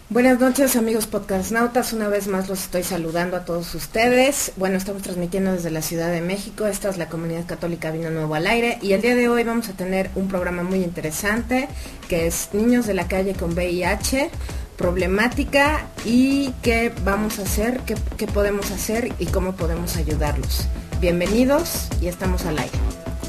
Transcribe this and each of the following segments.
Buenas noches, amigos podcastnautas, una vez más los estoy saludando a todos ustedes. Bueno, estamos transmitiendo desde la Ciudad de México, esta es la Comunidad Católica Vino Nuevo al Aire y el día de hoy vamos a tener un programa muy interesante que es Niños de la Calle con VIH, problemática y qué vamos a hacer, qué podemos hacer y cómo podemos ayudarlos. Bienvenidos y estamos al aire.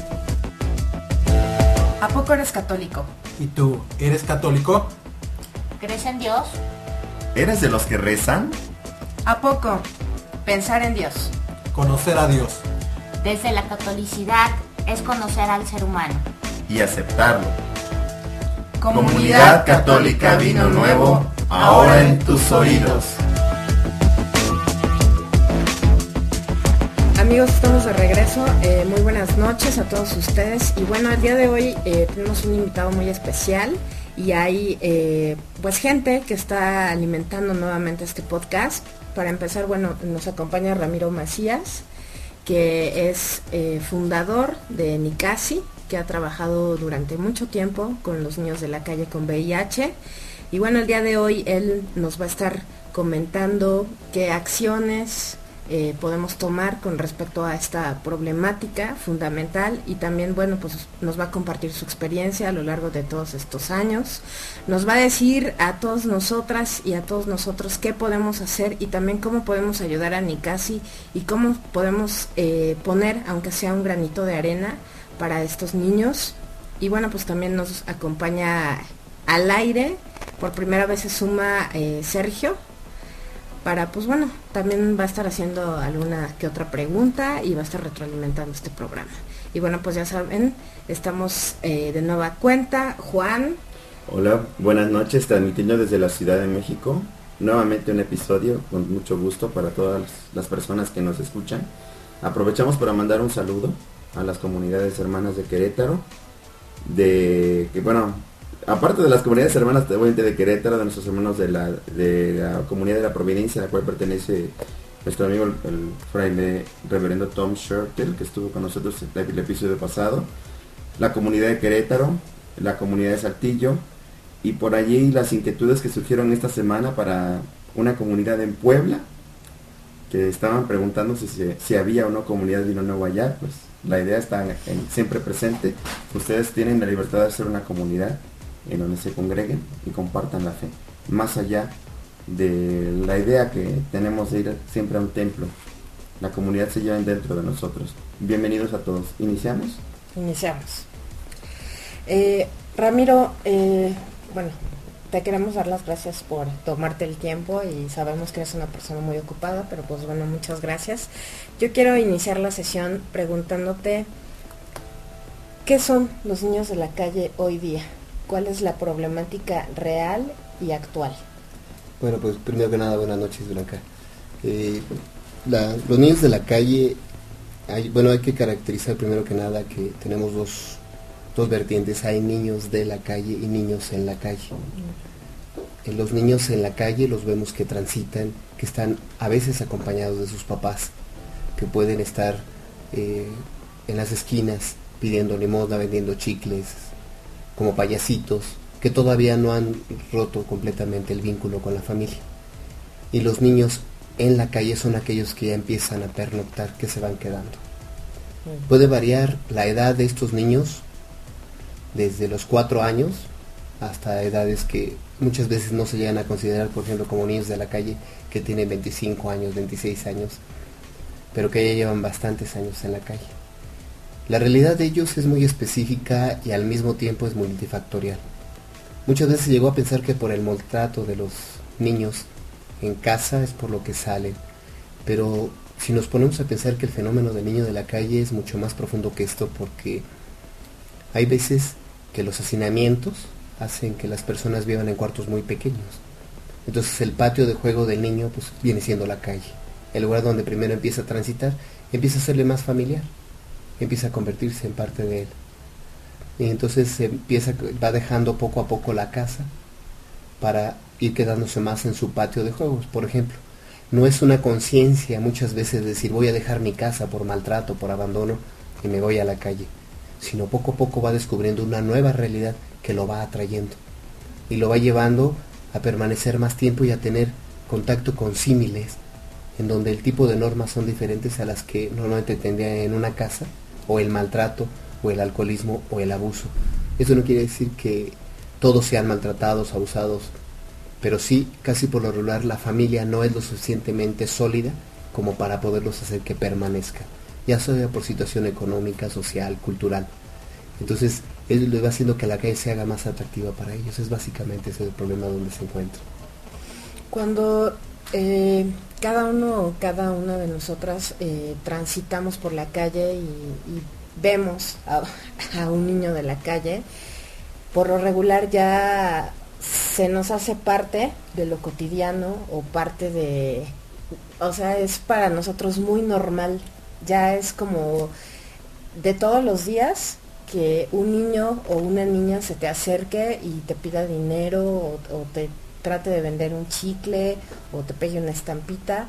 ¿A poco eres católico? ¿Y tú, eres católico? ¿Crees en Dios? ¿Eres de los que rezan? ¿A poco? Pensar en Dios. Conocer a Dios. Desde la catolicidad es conocer al ser humano. Y aceptarlo. Comunidad Católica Vino Nuevo, ahora en tus oídos. Amigos, estamos de regreso. Muy buenas noches a todos ustedes. Y bueno, el día de hoy tenemos un invitado muy especial. Y hay pues gente que está alimentando nuevamente este podcast. Para empezar, bueno, nos acompaña Ramiro Macías, que es fundador de Nicasi, que ha trabajado durante mucho tiempo con los niños de la calle con VIH. Y bueno, el día de hoy él nos va a estar comentando qué acciones podemos tomar con respecto a esta problemática fundamental y también, bueno, pues nos va a compartir su experiencia a lo largo de todos estos años. Nos va a decir a todas nosotras y a todos nosotros qué podemos hacer y también cómo podemos ayudar a Nicasi y cómo podemos poner, aunque sea un granito de arena, para estos niños. Y bueno, pues también nos acompaña al aire, por primera vez se suma Sergio, para, pues bueno, también va a estar haciendo alguna que otra pregunta y va a estar retroalimentando este programa. Y bueno, pues ya saben, estamos de nueva cuenta. Juan. Hola, buenas noches, transmitiendo desde la Ciudad de México. Nuevamente un episodio con mucho gusto para todas las personas que nos escuchan. Aprovechamos para mandar un saludo a las comunidades hermanas de Querétaro, aparte de las comunidades hermanas de Querétaro, de nuestros hermanos de la comunidad de la Providencia, a la cual pertenece nuestro amigo el fraile reverendo Tom Schertel, que estuvo con nosotros el episodio pasado, la comunidad de Querétaro, la comunidad de Saltillo, y por allí las inquietudes que surgieron esta semana para una comunidad en Puebla, que estaban preguntándose si había o no comunidad Vino Nuevo allá. Pues la idea está siempre presente. Ustedes tienen la libertad de hacer una comunidad en donde se congreguen y compartan la fe, más allá de la idea que tenemos de ir siempre a un templo. La comunidad se lleva dentro de nosotros. Bienvenidos a todos. ¿Iniciamos? Iniciamos. Ramiro, bueno, te queremos dar las gracias por tomarte el tiempo y sabemos que eres una persona muy ocupada, pero pues bueno, muchas gracias. Yo quiero iniciar la sesión preguntándote, ¿qué son los niños de la calle hoy día? ¿Cuál es la problemática real y actual? Bueno, pues primero que nada, buenas noches, Blanca. Los niños de la calle, hay que caracterizar primero que nada que tenemos dos vertientes. Hay niños de la calle y niños en la calle. Los niños en la calle los vemos que transitan, que están a veces acompañados de sus papás, que pueden estar en las esquinas pidiendo limosna, vendiendo chicles, como payasitos, que todavía no han roto completamente el vínculo con la familia. Y los niños en la calle son aquellos que ya empiezan a pernoctar, que se van quedando. Puede variar la edad de estos niños, desde los 4 años hasta edades que muchas veces no se llegan a considerar, por ejemplo, como niños de la calle, que tienen 25 años, 26 años, pero que ya llevan bastantes años en la calle. La realidad de ellos es muy específica y al mismo tiempo es multifactorial. Muchas veces se llegó a pensar que por el maltrato de los niños en casa es por lo que salen, pero si nos ponemos a pensar que el fenómeno del niño de la calle es mucho más profundo que esto, porque hay veces que los hacinamientos hacen que las personas vivan en cuartos muy pequeños. Entonces el patio de juego del niño pues viene siendo la calle, el lugar donde primero empieza a transitar, empieza a serle más familiar, empieza a convertirse en parte de él. Y entonces va dejando poco a poco la casa para ir quedándose más en su patio de juegos, por ejemplo. No es una conciencia muchas veces decir voy a dejar mi casa por maltrato, por abandono y me voy a la calle, sino poco a poco va descubriendo una nueva realidad que lo va atrayendo y lo va llevando a permanecer más tiempo y a tener contacto con símiles, en donde el tipo de normas son diferentes a las que normalmente tendría en una casa, o el maltrato, o el alcoholismo, o el abuso. Eso no quiere decir que todos sean maltratados, abusados, pero sí, casi por lo regular, la familia no es lo suficientemente sólida como para poderlos hacer que permanezcan, ya sea por situación económica, social, cultural. Entonces, eso le va haciendo que la calle se haga más atractiva para ellos. Es básicamente ese el problema donde se encuentran. Cuando cada una de nosotras transitamos por la calle y vemos a un niño de la calle, por lo regular ya se nos hace parte de lo cotidiano o parte de... O sea, es para nosotros muy normal, ya es como de todos los días que un niño o una niña se te acerque y te pida dinero o te trate de vender un chicle o te pegue una estampita.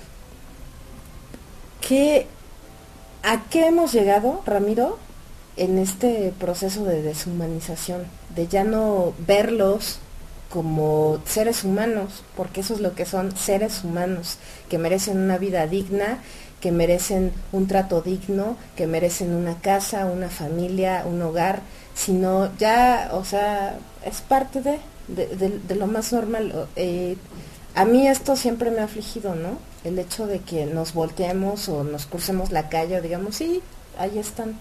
¿A qué hemos llegado, Ramiro, en este proceso de deshumanización? De ya no verlos como seres humanos, porque eso es lo que son, seres humanos, que merecen una vida digna, que merecen un trato digno, que merecen una casa, una familia, un hogar, sino ya, o sea, es parte de lo más normal. A mí esto siempre me ha afligido, ¿no? El hecho de que nos volteemos o nos crucemos la calle o digamos, sí, ahí están.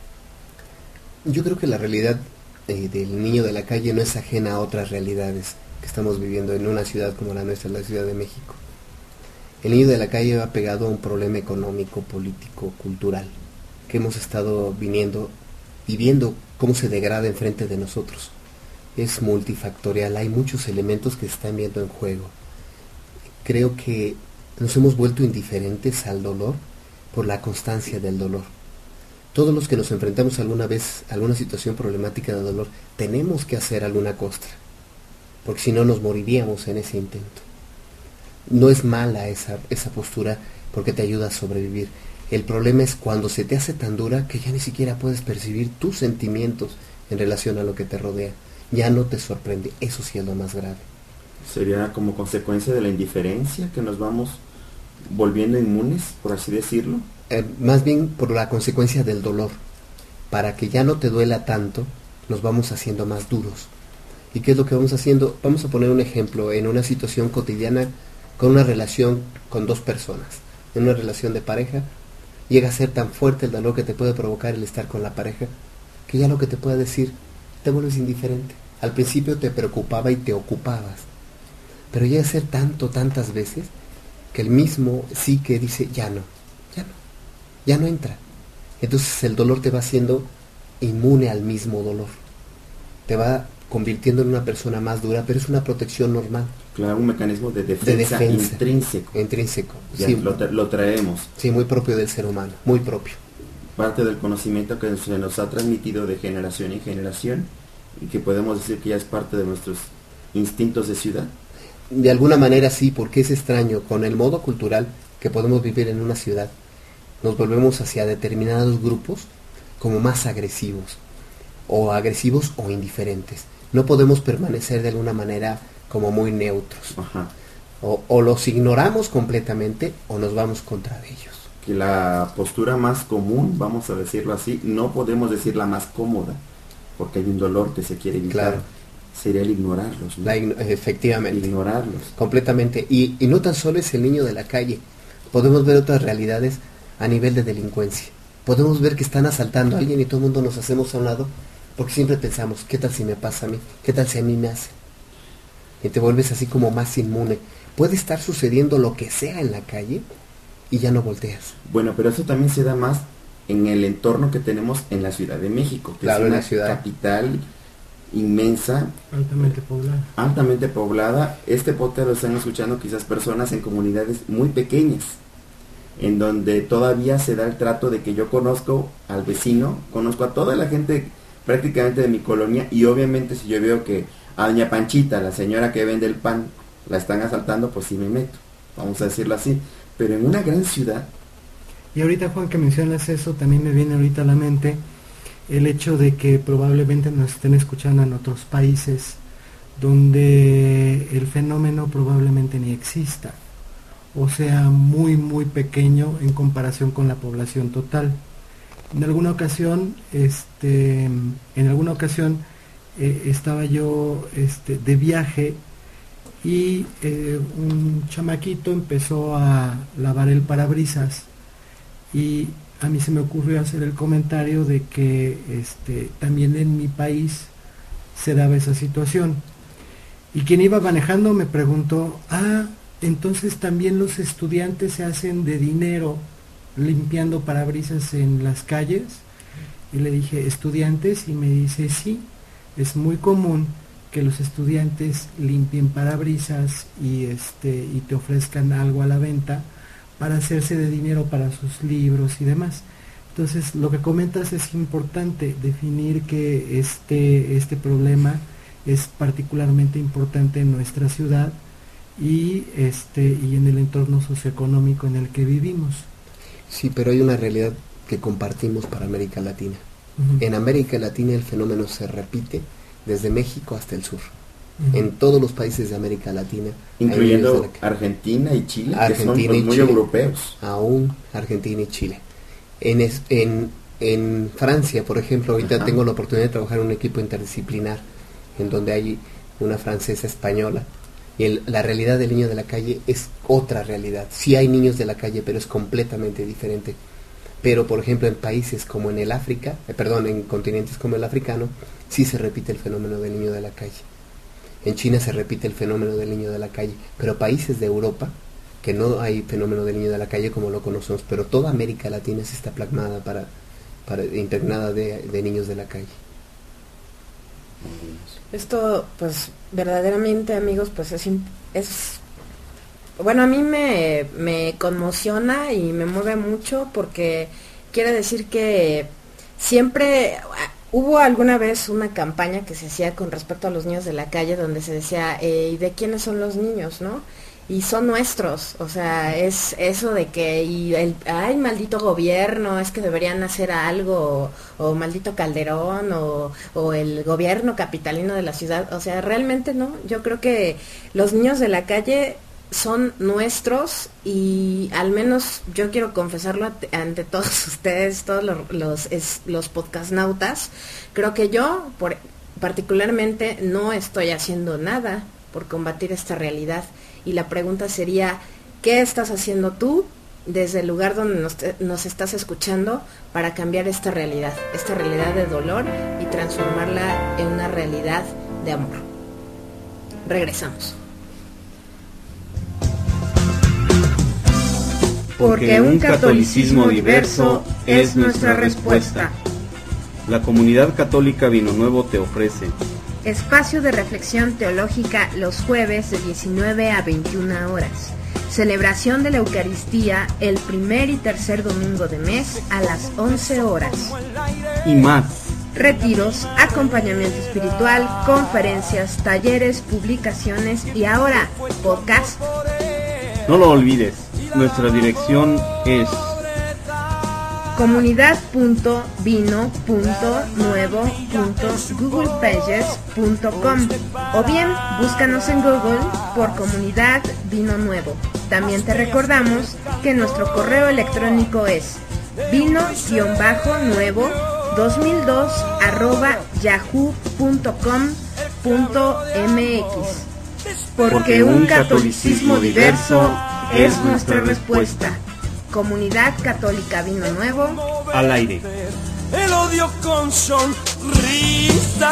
Yo creo que la realidad del niño de la calle no es ajena a otras realidades que estamos viviendo en una ciudad como la nuestra, la Ciudad de México. El niño de la calle va pegado a un problema económico, político, cultural, que hemos estado viviendo y viendo cómo se degrada enfrente de nosotros. Es multifactorial, hay muchos elementos que se están viendo en juego. Creo que nos hemos vuelto indiferentes al dolor por la constancia del dolor. Todos los que nos enfrentamos alguna vez a alguna situación problemática de dolor, tenemos que hacer alguna costra, porque si no nos moriríamos en ese intento. No es mala esa postura porque te ayuda a sobrevivir. El problema es cuando se te hace tan dura que ya ni siquiera puedes percibir tus sentimientos en relación a lo que te rodea. Ya no te sorprende, eso sí es lo más grave. ¿Sería como consecuencia de la indiferencia que nos vamos volviendo inmunes, por así decirlo? Más bien por la consecuencia del dolor. Para que ya no te duela tanto, nos vamos haciendo más duros. ¿Y qué es lo que vamos haciendo? Vamos a poner un ejemplo en una situación cotidiana con una relación con dos personas. En una relación de pareja, llega a ser tan fuerte el dolor que te puede provocar el estar con la pareja, que ya lo que te pueda decir, te vuelves indiferente. Al principio te preocupaba y te ocupabas, pero llega a ser tantas veces, que el mismo sí que dice, ya no entra. Entonces el dolor te va haciendo inmune al mismo dolor. Te va convirtiendo en una persona más dura, pero es una protección normal. Claro, un mecanismo de defensa intrínseco. Ya, sí, lo traemos. Sí, muy propio del ser humano, muy propio. Parte del conocimiento que se nos ha transmitido de generación en generación y que podemos decir que ya es parte de nuestros instintos de ciudad. De alguna manera sí, porque es extraño, con el modo cultural que podemos vivir en una ciudad, nos volvemos hacia determinados grupos como más agresivos o indiferentes. No podemos permanecer de alguna manera como muy neutros. Ajá. O los ignoramos completamente o nos vamos contra ellos. Que la postura más común, vamos a decirlo así, no podemos decir la más cómoda, porque hay un dolor que se quiere evitar. Claro. Sería el ignorarlos, ¿no? Efectivamente. Ignorarlos. Completamente. Y no tan solo es el niño de la calle. Podemos ver otras realidades a nivel de delincuencia. Podemos ver que están asaltando a alguien y todo el mundo nos hacemos a un lado porque siempre pensamos, ¿qué tal si me pasa a mí? ¿Qué tal si a mí me hace? Y te vuelves así como más inmune. Puede estar sucediendo lo que sea en la calle y ya no volteas. Bueno, pero eso también se da más en el entorno que tenemos en la Ciudad de México, que claro, es una la ciudad capital inmensa, altamente poblada. Este podcast lo están escuchando quizás personas en comunidades muy pequeñas, en donde todavía se da el trato de que yo conozco al vecino, conozco a toda la gente prácticamente de mi colonia, y obviamente si yo veo que a doña Panchita, la señora que vende el pan, la están asaltando, pues sí me meto, vamos a decirlo así. Pero en una gran ciudad... Y ahorita, Juan, que mencionas eso, también me viene ahorita a la mente el hecho de que probablemente nos estén escuchando en otros países donde el fenómeno probablemente ni exista, o sea, muy muy pequeño en comparación con la población total. En alguna ocasión estaba yo de viaje y un chamaquito empezó a lavar el parabrisas y a mí se me ocurrió hacer el comentario de que también en mi país se daba esa situación. Y quien iba manejando me preguntó, entonces también los estudiantes se hacen de dinero limpiando parabrisas en las calles. Y le dije, ¿estudiantes? Y me dice, sí, es muy común que los estudiantes limpien parabrisas y te ofrezcan algo a la venta para hacerse de dinero para sus libros y demás. Entonces, lo que comentas es importante, definir que este problema es particularmente importante en nuestra ciudad y en el entorno socioeconómico en el que vivimos. Sí, pero hay una realidad que compartimos para América Latina. Uh-huh. En América Latina el fenómeno se repite desde México hasta el sur. Uh-huh. En todos los países de América Latina, incluyendo Argentina y Chile, Argentina que son muy Chile, europeos. Aún Argentina y Chile. En Francia, por ejemplo, ahorita tengo la oportunidad de trabajar en un equipo interdisciplinar en donde hay una francesa española y la realidad del niño de la calle es otra realidad. Sí hay niños de la calle, pero es completamente diferente. Pero, por ejemplo, en países como en en continentes como el africano, sí se repite el fenómeno del niño de la calle. En China se repite el fenómeno del niño de la calle, pero países de Europa, que no hay fenómeno del niño de la calle como lo conocemos, pero toda América Latina sí está plasmada impregnada de niños de la calle. Esto, pues, verdaderamente, amigos, pues es bueno, a mí me conmociona y me mueve mucho porque quiere decir que siempre hubo alguna vez una campaña que se hacía con respecto a los niños de la calle donde se decía, ¿y de quiénes son los niños, no? Y son nuestros, o sea, es eso de que, ay, maldito gobierno, es que deberían hacer algo, o maldito Calderón, o el gobierno capitalino de la ciudad, o sea, realmente no, yo creo que los niños de la calle son nuestros y al menos yo quiero confesarlo ante todos ustedes, todos los podcastnautas, creo que yo particularmente no estoy haciendo nada por combatir esta realidad. Y la pregunta sería, ¿qué estás haciendo tú desde el lugar donde nos estás escuchando para cambiar esta realidad de dolor y transformarla en una realidad de amor? Regresamos. Porque un catolicismo diverso es nuestra respuesta. La Comunidad Católica Vino Nuevo te ofrece espacio de reflexión teológica los jueves de 19 a 21 horas. Celebración de la Eucaristía el primer y tercer domingo de mes a las 11 horas. Y más. Retiros, acompañamiento espiritual, conferencias, talleres, publicaciones y ahora podcast. No lo olvides, nuestra dirección es comunidad.vino.nuevo.googlepages.com o bien búscanos en Google por Comunidad Vino Nuevo. También te recordamos que nuestro correo electrónico es vino-nuevo2002@yahoo.com.mx. Porque un catolicismo diverso es nuestra respuesta. Comunidad Católica Vino Nuevo al aire. El odio con sonrisas.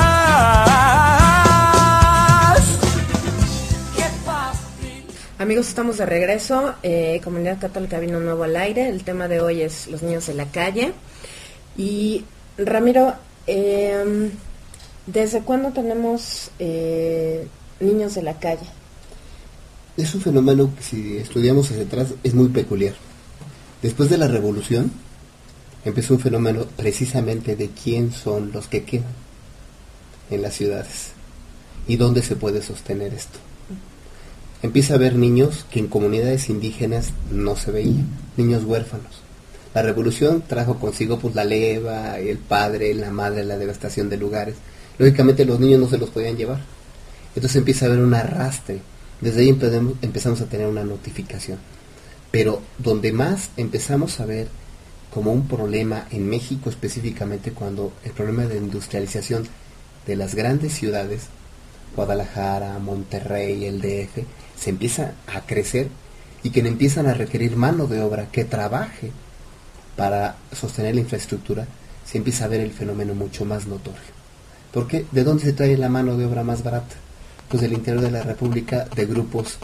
Amigos, estamos de regreso. Comunidad Católica Vino Nuevo al aire. El tema de hoy es los niños de la calle. Y Ramiro, ¿desde cuándo tenemos niños de la calle? Es un fenómeno que, si estudiamos hacia atrás, es muy peculiar. Después de la revolución, empezó un fenómeno precisamente de quién son los que quedan en las ciudades y dónde se puede sostener esto. Empieza a haber niños que en comunidades indígenas no se veían, niños huérfanos. La revolución trajo consigo pues la leva, el padre, la madre, la devastación de lugares. Lógicamente los niños no se los podían llevar. Entonces empieza a haber un arrastre. Desde ahí empezamos a tener una notificación. Pero donde más empezamos a ver como un problema en México específicamente, cuando el problema de industrialización de las grandes ciudades, Guadalajara, Monterrey, el DF, se empieza a crecer y que empiezan a requerir mano de obra que trabaje para sostener la infraestructura, se empieza a ver el fenómeno mucho más notorio. ¿Por qué? ¿De dónde se trae la mano de obra más barata? Pues del interior de la República, de grupos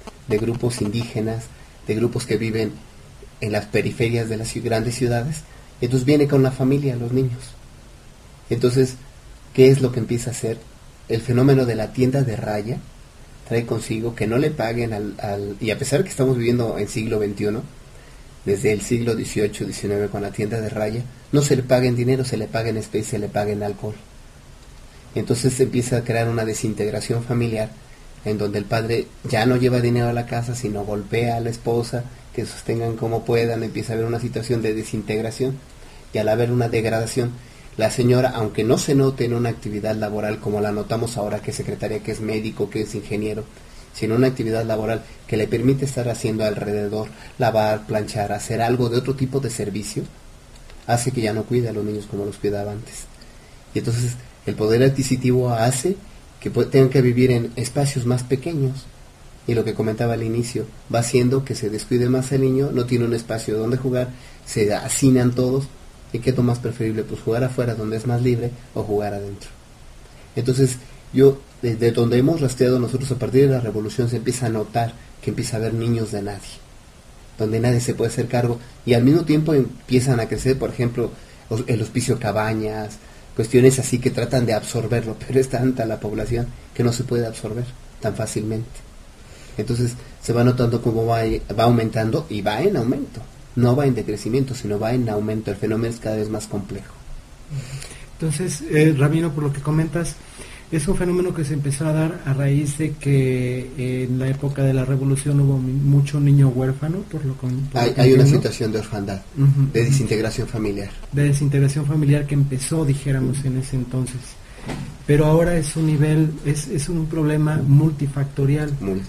indígenas, de grupos que viven en las periferias de las grandes ciudades. Entonces viene con la familia, los niños. Entonces, ¿qué es lo que empieza a hacer? El fenómeno de la tienda de raya trae consigo que no le paguen y a pesar de que estamos viviendo en siglo XXI, desde el siglo XVIII, XIX, con la tienda de raya, no se le paga en dinero, se le paga en especie, se le paga en alcohol. Entonces se empieza a crear una desintegración familiar, en donde el padre ya no lleva dinero a la casa, sino golpea a la esposa, que sostengan como puedan, empieza a haber una situación de desintegración, y al haber una degradación, la señora, aunque no se note en una actividad laboral como la notamos ahora, que es secretaria, que es médico, que es ingeniero, sino una actividad laboral que le permite estar haciendo alrededor, lavar, planchar, hacer algo de otro tipo de servicio, hace que ya no cuide a los niños como los cuidaba antes. Y entonces el poder adquisitivo hace que tengan que vivir en espacios más pequeños. Y lo que comentaba al inicio, va haciendo que se descuide más el niño, no tiene un espacio donde jugar, se hacinan todos. ¿Y qué es lo más preferible? Pues jugar afuera donde es más libre o jugar adentro. Entonces yo, desde donde hemos rastreado nosotros, a partir de la revolución se empieza a notar que empieza a haber niños de nadie, donde nadie se puede hacer cargo, y al mismo tiempo empiezan a crecer, por ejemplo, el hospicio Cabañas, cuestiones así que tratan de absorberlo, pero es tanta la población que no se puede absorber tan fácilmente. Entonces se va notando cómo va aumentando, y va en aumento, no va en decrecimiento, sino va en aumento. El fenómeno es cada vez más complejo. Entonces, Ramiro, por lo que comentas, es un fenómeno que se empezó a dar a raíz de que en la época de la revolución hubo mucho niño huérfano, hay una situación de orfandad, de desintegración familiar. De desintegración familiar que empezó, dijéramos, en ese entonces. Pero ahora es un nivel, es un problema multifactorial.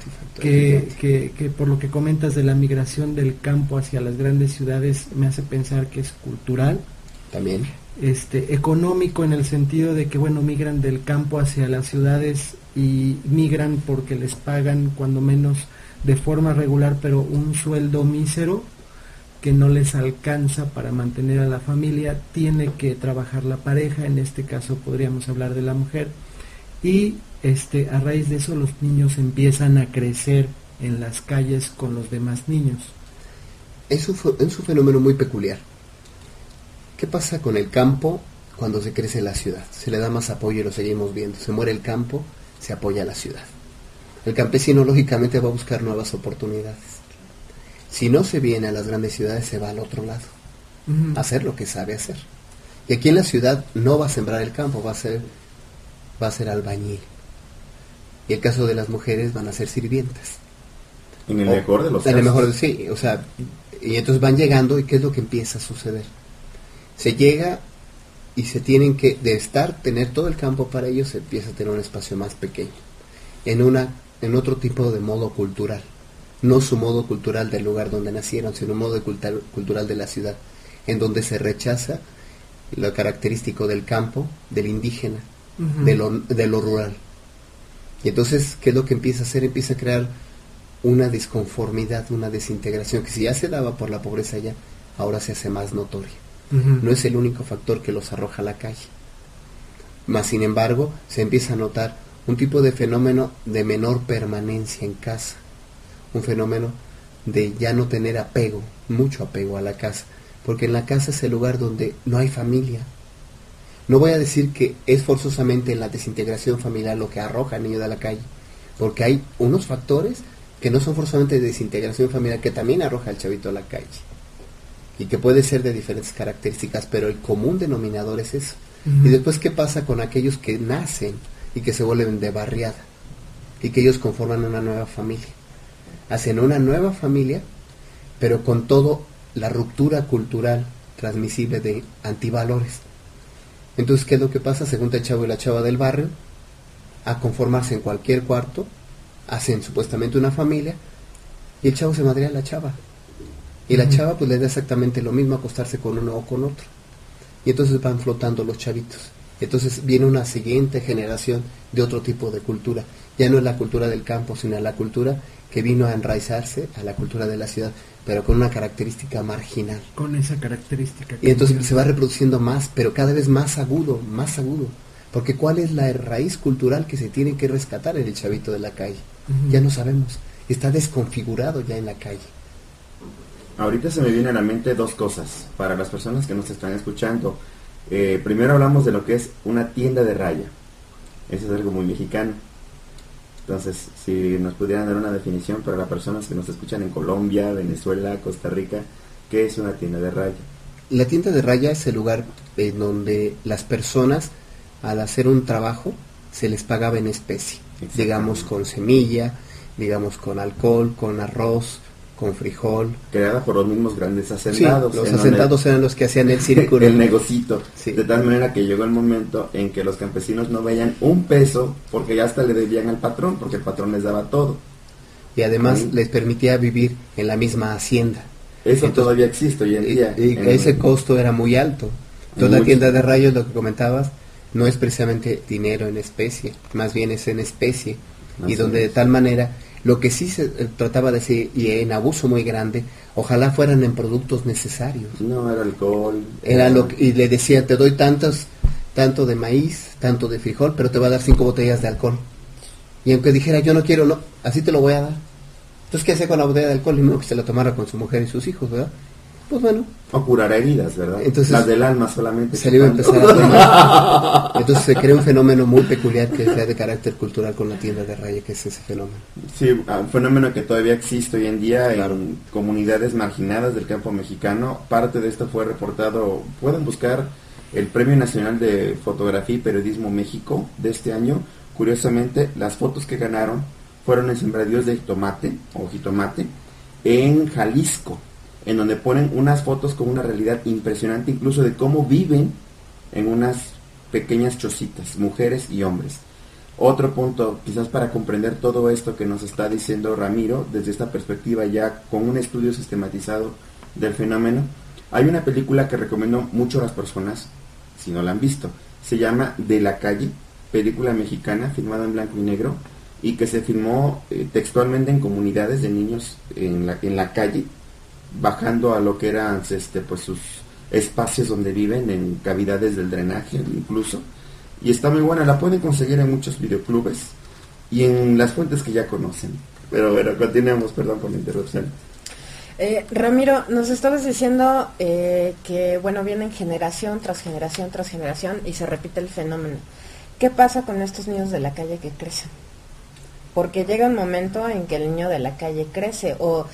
Que por lo que comentas de la migración del campo hacia las grandes ciudades, me hace pensar que es cultural. También. Económico, en el sentido de que, bueno, migran del campo hacia las ciudades y migran porque les pagan cuando menos de forma regular, pero un sueldo mísero que no les alcanza para mantener a la familia. Tiene que trabajar la pareja, en este caso podríamos hablar de la mujer, y a raíz de eso los niños empiezan a crecer en las calles con los demás niños. Es un fenómeno muy peculiar. ¿Qué pasa con el campo cuando se crece la ciudad? Se le da más apoyo y lo seguimos viendo. Se muere el campo, se apoya la ciudad. El campesino lógicamente va a buscar nuevas oportunidades. Si no se viene a las grandes ciudades, se va al otro lado, a hacer lo que sabe hacer. Y aquí en la ciudad no va a sembrar el campo, va a ser albañil. Y el caso de las mujeres, van a ser sirvientas. En el mejor de los casos. En el mejor, sí, o sea, y entonces van llegando, ¿y qué es lo que empieza a suceder? Se llega y se tienen que, tener todo el campo para ellos, se empieza a tener un espacio más pequeño, en otro tipo de modo cultural, no su modo cultural del lugar donde nacieron, sino un modo cultural de la ciudad, en donde se rechaza lo característico del campo, del indígena, de lo rural. Y entonces, ¿qué es lo que empieza a hacer? Empieza a crear una disconformidad, una desintegración, que si ya se daba por la pobreza ya, ahora se hace más notoria. No es el único factor que los arroja a la calle. Mas, sin embargo, se empieza a notar un tipo de fenómeno de menor permanencia en casa. Un fenómeno de ya no tener apego, mucho apego a la casa. Porque en la casa es el lugar donde no hay familia. No voy a decir que es forzosamente en la desintegración familiar lo que arroja al niño de la calle. Porque hay unos factores que no son forzosamente de desintegración familiar que también arroja al chavito a la calle. Y que puede ser de diferentes características, pero el común denominador es eso. Y después, ¿qué pasa con aquellos que nacen y que se vuelven de barriada? Y que ellos conforman una nueva familia. Hacen una nueva familia, pero con toda la ruptura cultural transmisible de antivalores. Entonces, ¿qué es lo que pasa? Se junta el chavo y la chava del barrio, a conformarse en cualquier cuarto, hacen supuestamente una familia, y el chavo se madrea a la chava. Y la chava pues le da exactamente lo mismo, acostarse con uno o con otro. Y entonces van flotando los chavitos. Entonces viene una siguiente generación de otro tipo de cultura. Ya no es la cultura del campo, sino la cultura que vino a enraizarse a la cultura de la ciudad, pero con una característica marginal. Con esa característica. Y entonces se va reproduciendo más, pero cada vez más agudo. Porque ¿cuál es la raíz cultural que se tiene que rescatar en el chavito de la calle? Ya no sabemos. Está desconfigurado ya en la calle. Ahorita se me vienen a la mente dos cosas para las personas que nos están escuchando. Primero hablamos de lo que es una tienda de raya. Eso es algo muy mexicano. Entonces, si nos pudieran dar una definición para las personas que nos escuchan en Colombia, Venezuela, Costa Rica, ¿qué es una tienda de raya? La tienda de raya es el lugar en donde las personas, al hacer un trabajo, se les pagaba en especie. Digamos con semilla, digamos con alcohol, con arroz, con frijol. Creada por los mismos grandes hacendados. Sí, los hacendados eran los que hacían el círculo. El negocito. Sí. De tal manera que llegó el momento en que los campesinos no veían un peso porque ya hasta le debían al patrón, porque el patrón les daba todo. Y además les permitía vivir en la misma hacienda. Eso todavía existe hoy en día. Y ese costo era muy alto. Entonces la tienda de rayos, lo que comentabas, no es precisamente dinero en especie, más bien es en especie. Y donde de tal manera, lo que sí se trataba de decir, y en abuso muy grande, ojalá fueran en productos necesarios. No, era alcohol. Y le decía, te doy tanto de maíz, tanto de frijol, pero te va a dar 5 botellas de alcohol. Y aunque dijera, yo no quiero, no, así te lo voy a dar. Entonces, ¿qué hacía con la botella de alcohol? Y no que se la tomara con su mujer y sus hijos, ¿verdad? Pues bueno. O curar heridas, ¿verdad? Entonces, las del alma solamente. Se le iba a empezar a tomar. Entonces se crea un fenómeno muy peculiar que sea de carácter cultural con la tienda de raya, que es ese fenómeno. Sí, un fenómeno que todavía existe hoy en día en comunidades marginadas del campo mexicano. Parte de esto fue reportado, pueden buscar el Premio Nacional de Fotografía y Periodismo México de este año. Curiosamente, las fotos que ganaron fueron en sembradíos de jitomate en Jalisco, en donde ponen unas fotos con una realidad impresionante, incluso de cómo viven en unas pequeñas chocitas, mujeres y hombres. Otro punto, quizás para comprender todo esto que nos está diciendo Ramiro, desde esta perspectiva ya con un estudio sistematizado del fenómeno, hay una película que recomiendo mucho a las personas, si no la han visto, se llama De la Calle, película mexicana filmada en blanco y negro, y que se filmó textualmente en comunidades de niños en la calle, bajando a lo que eran pues sus espacios donde viven, en cavidades del drenaje incluso, y está muy buena. La pueden conseguir en muchos videoclubes y en las fuentes que ya conocen. Pero bueno, continuemos, perdón por la interrupción. Ramiro, nos estabas diciendo que bueno, vienen generación tras generación tras generación y se repite el fenómeno. ¿Qué pasa con estos niños de la calle que crecen? Porque llega un momento en que el niño de la calle crece, o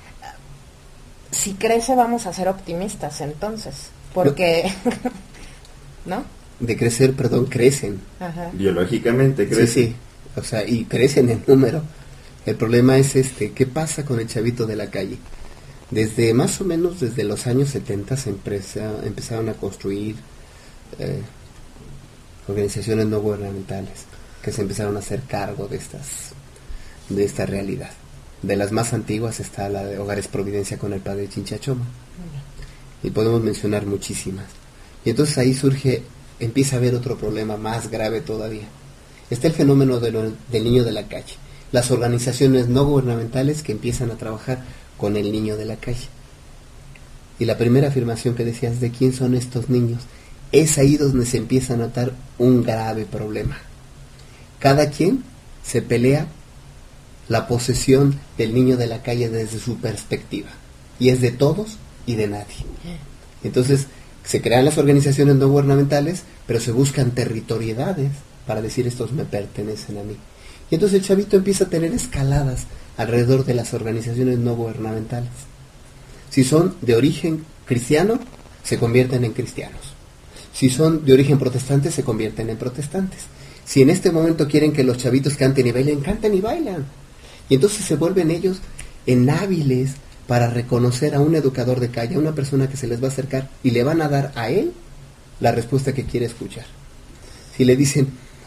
si crece vamos a ser optimistas entonces, porque ¿no? De crecer, perdón, crecen. Ajá. Biológicamente crecen. Sí, o sea, y crecen en número. El problema es ¿qué pasa con el chavito de la calle? Desde más o menos desde los años 70 se empezaron a construir organizaciones no gubernamentales que se empezaron a hacer cargo de esta realidad. De las más antiguas está la de Hogares Providencia con el padre Chinchachoma. Y podemos mencionar muchísimas. Y entonces ahí empieza a haber otro problema más grave todavía. Está el fenómeno del niño de la calle. Las organizaciones no gubernamentales que empiezan a trabajar con el niño de la calle. Y la primera afirmación que decías, ¿de quién son estos niños? Es ahí donde se empieza a notar un grave problema. Cada quien se pelea la posesión del niño de la calle desde su perspectiva. Y es de todos y de nadie. Entonces, se crean las organizaciones no gubernamentales, pero se buscan territoriedades para decir estos me pertenecen a mí. Y entonces el chavito empieza a tener escaladas alrededor de las organizaciones no gubernamentales. Si son de origen cristiano, se convierten en cristianos. Si son de origen protestante, se convierten en protestantes. Si en este momento quieren que los chavitos canten y bailen, cantan y bailan. Y entonces se vuelven ellos hábiles para reconocer a un educador de calle, a una persona que se les va a acercar y le van a dar a él la respuesta que quiere escuchar. Si le dicen,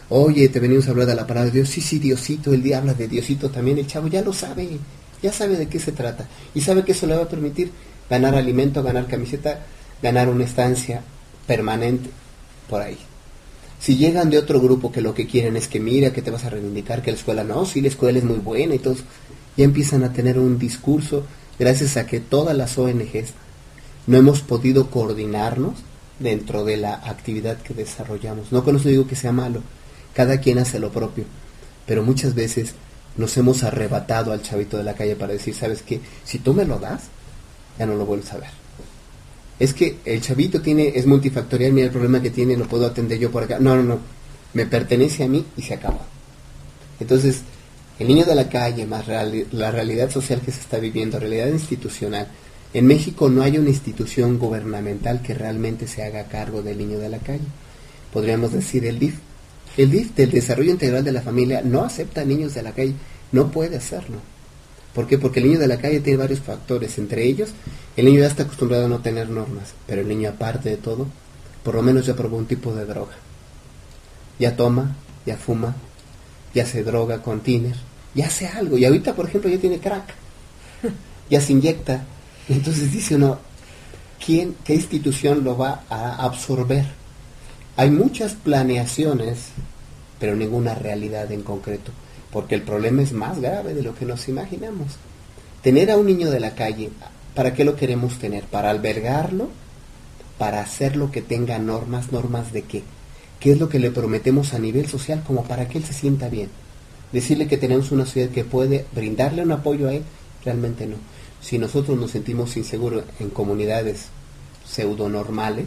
oye, te venimos a hablar de la palabra de Dios, sí, Diosito, el día habla de Diosito también, el chavo ya lo sabe, ya sabe de qué se trata, y sabe que eso le va a permitir ganar alimento, ganar camiseta, ganar una estancia permanente por ahí. Si llegan de otro grupo que lo que quieren es que mira, que te vas a reivindicar, que la escuela no, sí, la escuela es muy buena y todo, ya empiezan a tener un discurso, gracias a que todas las ONGs no hemos podido coordinarnos dentro de la actividad que desarrollamos. No con eso digo que sea malo, cada quien hace lo propio, pero muchas veces nos hemos arrebatado al chavito de la calle para decir, ¿sabes qué? Si tú me lo das, ya no lo vuelves a ver. Es que el chavito es multifactorial, mira el problema que tiene, lo puedo atender yo por acá. No, me pertenece a mí y se acabó. Entonces, el niño de la calle más la realidad social que se está viviendo, realidad institucional. En México no hay una institución gubernamental que realmente se haga cargo del niño de la calle. Podríamos decir el DIF. El DIF, del Desarrollo Integral de la Familia, no acepta niños de la calle, no puede hacerlo. ¿Por qué? Porque el niño de la calle tiene varios factores, entre ellos, el niño ya está acostumbrado a no tener normas, pero el niño, aparte de todo, por lo menos ya probó un tipo de droga. Ya toma, ya fuma, ya se droga con tiner, ya hace algo, y ahorita, por ejemplo, ya tiene crack, ya se inyecta. Entonces dice uno, ¿qué institución lo va a absorber? Hay muchas planeaciones, pero ninguna realidad en concreto, porque el problema es más grave de lo que nos imaginamos. Tener a un niño de la calle, ¿para qué lo queremos tener? ¿Para albergarlo? ¿Para hacerlo que tenga normas? ¿Normas de qué? ¿Qué es lo que le prometemos a nivel social como para que él se sienta bien? Decirle que tenemos una sociedad que puede brindarle un apoyo a él, realmente no. Si nosotros nos sentimos inseguros en comunidades pseudonormales,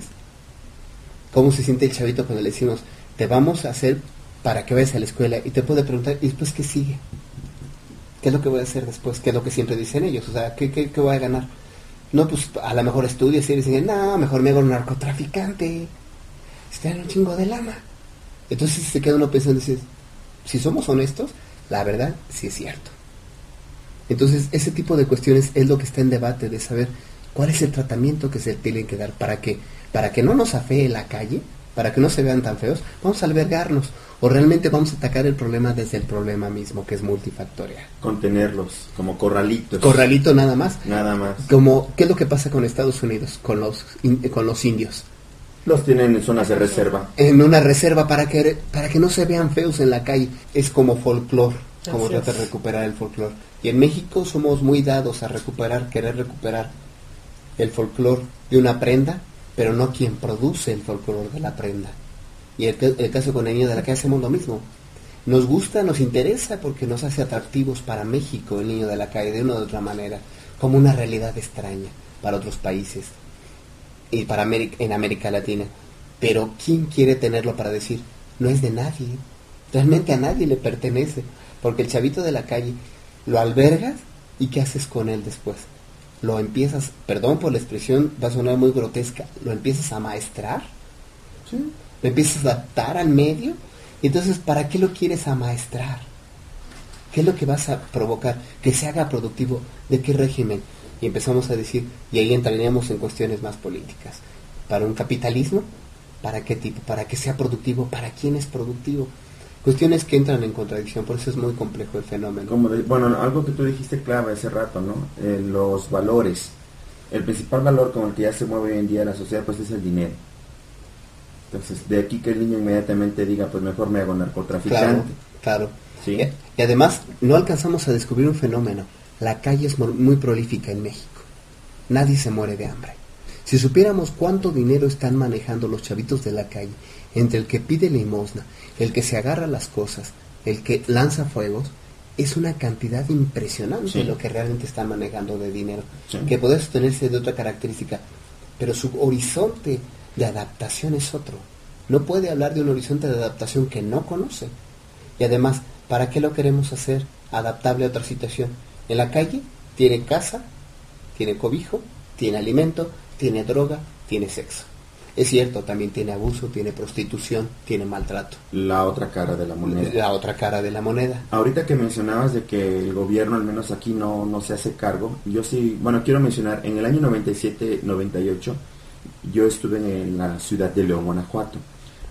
¿cómo se siente el chavito cuando le decimos, te vamos a hacer para que vayas a la escuela? Y te puede preguntar, ¿y después qué sigue? ¿Qué es lo que voy a hacer después? ¿Qué es lo que siempre dicen ellos? O sea, ¿qué voy a ganar? No, pues a lo mejor estudias y dicen, no, mejor me hago un narcotraficante. Te dan un chingo de lana. Entonces se queda uno pensando y dices, si somos honestos, la verdad sí es cierto. Entonces ese tipo de cuestiones es lo que está en debate, de saber cuál es el tratamiento que se tiene que dar para que no nos afee la calle, para que no se vean tan feos, vamos a albergarnos, o realmente vamos a atacar el problema desde el problema mismo, que es multifactorial. Contenerlos, como corralitos. Corralito nada más. Nada más. Como, ¿qué es lo que pasa con Estados Unidos, con los indios? Los tienen en zonas de reserva. En una reserva para que no se vean feos en la calle. Es como folclore, como tratar de recuperar el folclore. Y en México somos muy dados a querer recuperar el folclore de una prenda, pero no quien produce el folclore de la prenda. Y el caso con el niño de la calle hacemos lo mismo. Nos gusta, nos interesa porque nos hace atractivos para México el niño de la calle de una u otra manera, como una realidad extraña para otros países y para en América Latina. Pero ¿quién quiere tenerlo para decir, no es de nadie? Realmente a nadie le pertenece, porque el chavito de la calle lo albergas y ¿qué haces con él después? Lo empiezas, perdón por la expresión, va a sonar muy grotesca, lo empiezas a maestrar, ¿sí? Lo empiezas a adaptar al medio, y entonces ¿para qué lo quieres amaestrar? ¿Qué es lo que vas a provocar? Que se haga productivo. ¿De qué régimen? Y empezamos a decir, y ahí entraríamos en cuestiones más políticas. ¿Para un capitalismo? ¿Para qué tipo? ¿Para que sea productivo? ¿Para quién es productivo? Cuestiones que entran en contradicción, por eso es muy complejo el fenómeno. Bueno, algo que tú dijiste clave hace rato, ¿no? Los valores. El principal valor con el que ya se mueve hoy en día la sociedad, pues es el dinero. Entonces, de aquí que el niño inmediatamente diga, pues mejor me hago narcotraficante. Claro. ¿Sí? Y además, no alcanzamos a descubrir un fenómeno. La calle es muy prolífica en México. Nadie se muere de hambre. Si supiéramos cuánto dinero están manejando los chavitos de la calle, entre el que pide limosna, el que se agarra las cosas, el que lanza fuegos, es una cantidad impresionante, sí, lo que realmente están manejando de dinero, sí, que puede sostenerse de otra característica, pero su horizonte de adaptación es otro. No puede hablar de un horizonte de adaptación que no conoce. Y además, ¿para qué lo queremos hacer adaptable a otra situación? En la calle tiene casa, tiene cobijo, tiene alimento, tiene droga, tiene sexo. Es cierto, también tiene abuso, tiene prostitución, tiene maltrato. La otra cara de la moneda. La otra cara de la moneda. Ahorita que mencionabas de que el gobierno, al menos aquí, no se hace cargo, yo sí, bueno, quiero mencionar, en el año 97-98, yo estuve en la ciudad de León, Guanajuato.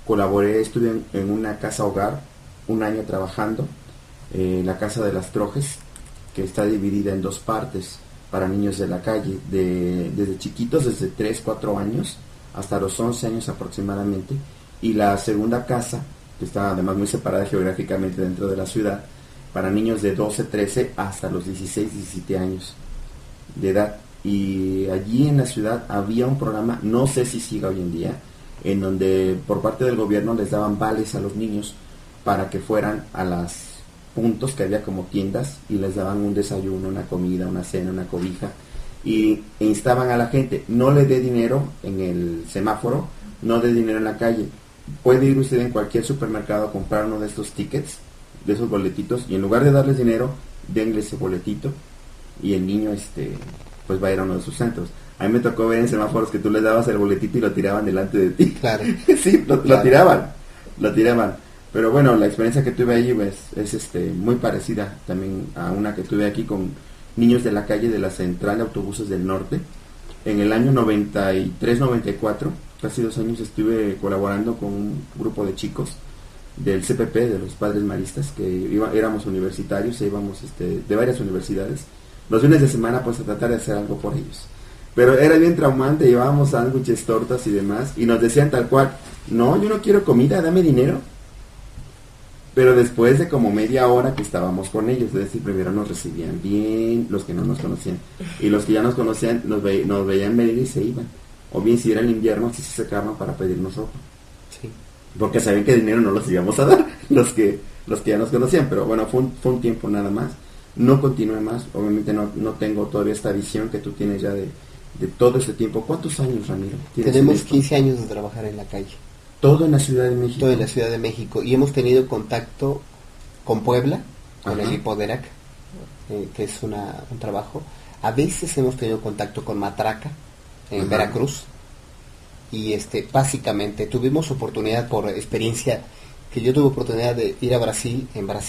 estuve en una casa hogar un año trabajando, la Casa de las Trojes, que está dividida en 2 partes para niños de la calle, desde chiquitos, desde 3, 4 años, hasta los 11 años aproximadamente, y la segunda casa, que está además muy separada geográficamente dentro de la ciudad, para niños de 12, 13 hasta los 16, 17 años de edad. Y allí en la ciudad había un programa, no sé si siga hoy en día, en donde por parte del gobierno les daban vales a los niños para que fueran a los puntos que había como tiendas y les daban un desayuno, una comida, una cena, una cobija, y instaban a la gente: no le dé dinero en el semáforo, no dé dinero en la calle, puede ir usted en cualquier supermercado a comprar uno de estos tickets, de esos boletitos, y en lugar de darles dinero, denle ese boletito y el niño pues va a ir a uno de sus centros. A mí me tocó ver en semáforos que tú les dabas el boletito y lo tiraban delante de ti. Claro. Sí, lo tiraban. Pero bueno, la experiencia que tuve allí pues, es muy parecida también a una que tuve aquí con niños de la calle de la Central de Autobuses del Norte. En el año 93-94, casi 2 años, estuve colaborando con un grupo de chicos del CPP, de los Padres Maristas, que éramos universitarios, e íbamos de varias universidades, los fines de semana, pues a tratar de hacer algo por ellos. Pero era bien traumante, llevábamos sándwiches, tortas y demás, y nos decían tal cual: no, yo no quiero comida, dame dinero. Pero después de como media hora que estábamos con ellos, es decir, primero nos recibían bien los que no nos conocían, y los que ya nos conocían nos veían venir y se iban, o bien si era el invierno, si se sacaban para pedirnos ropa. Sí. Porque sabían que dinero no los íbamos a dar, los que ya nos conocían. Pero bueno, fue un tiempo nada más, no continué más. Obviamente no tengo todavía esta visión que tú tienes ya de todo este tiempo. ¿Cuántos años, Ramiro? Tenemos 15 años de trabajar en la calle. ¿Todo en la Ciudad de México? Todo en la Ciudad de México, y hemos tenido contacto con Puebla, con el Hipoderac, que es un trabajo. A veces hemos tenido contacto con Matraca, en Veracruz, y básicamente tuvimos oportunidad, por experiencia, que yo tuve oportunidad de ir a Brasil,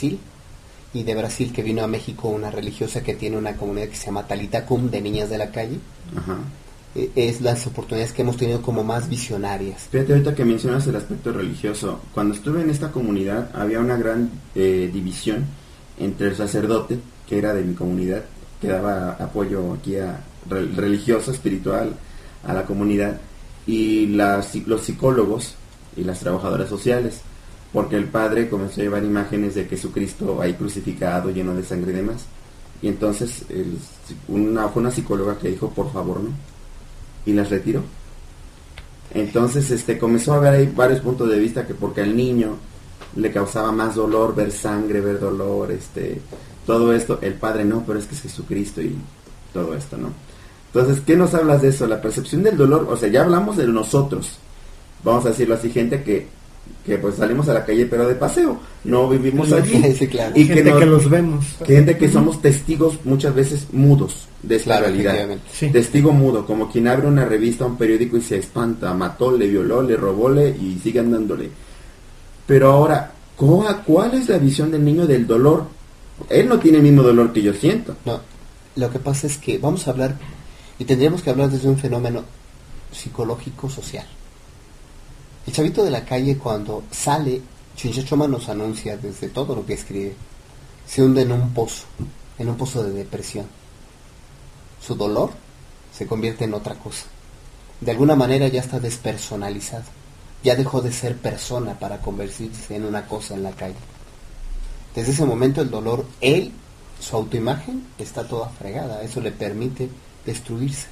y de Brasil que vino a México una religiosa que tiene una comunidad que se llama Talita Cum, de niñas de la calle. Ajá. Es las oportunidades que hemos tenido como más visionarias. Fíjate, ahorita que mencionas el aspecto religioso, cuando estuve en esta comunidad había una gran división entre el sacerdote, que era de mi comunidad, que daba apoyo aquí religioso, espiritual a la comunidad, y los psicólogos y las trabajadoras sociales, porque el padre comenzó a llevar imágenes de Jesucristo ahí crucificado, lleno de sangre y demás, y entonces fue una psicóloga que dijo: por favor, no, y las retiró. Entonces comenzó a ver ahí varios puntos de vista, que porque al niño le causaba más dolor ver sangre, ver dolor, todo esto, el padre no, pero es que es Jesucristo y todo esto, ¿no? Entonces, ¿qué nos hablas de eso? La percepción del dolor, o sea, ya hablamos de nosotros, vamos a decirlo así, gente que pues salimos a la calle pero de paseo, no vivimos allí. Sí, claro. Y gente que los vemos. Gente que somos testigos muchas veces mudos de esta realidad. Sí. Testigo mudo, como quien abre una revista, un periódico y se espanta, mató, le violó, le robóle y sigue andándole. Pero ahora, ¿cuál es la visión del niño del dolor? Él no tiene el mismo dolor que yo siento. No, lo que pasa es que vamos a hablar, y tendríamos que hablar desde un fenómeno psicológico social. El chavito de la calle, cuando sale, Chincha Choma nos anuncia desde todo lo que escribe, se hunde en un pozo de depresión. Su dolor se convierte en otra cosa. De alguna manera ya está despersonalizado, ya dejó de ser persona para convertirse en una cosa en la calle. Desde ese momento el dolor, su autoimagen está toda fregada, eso le permite destruirse.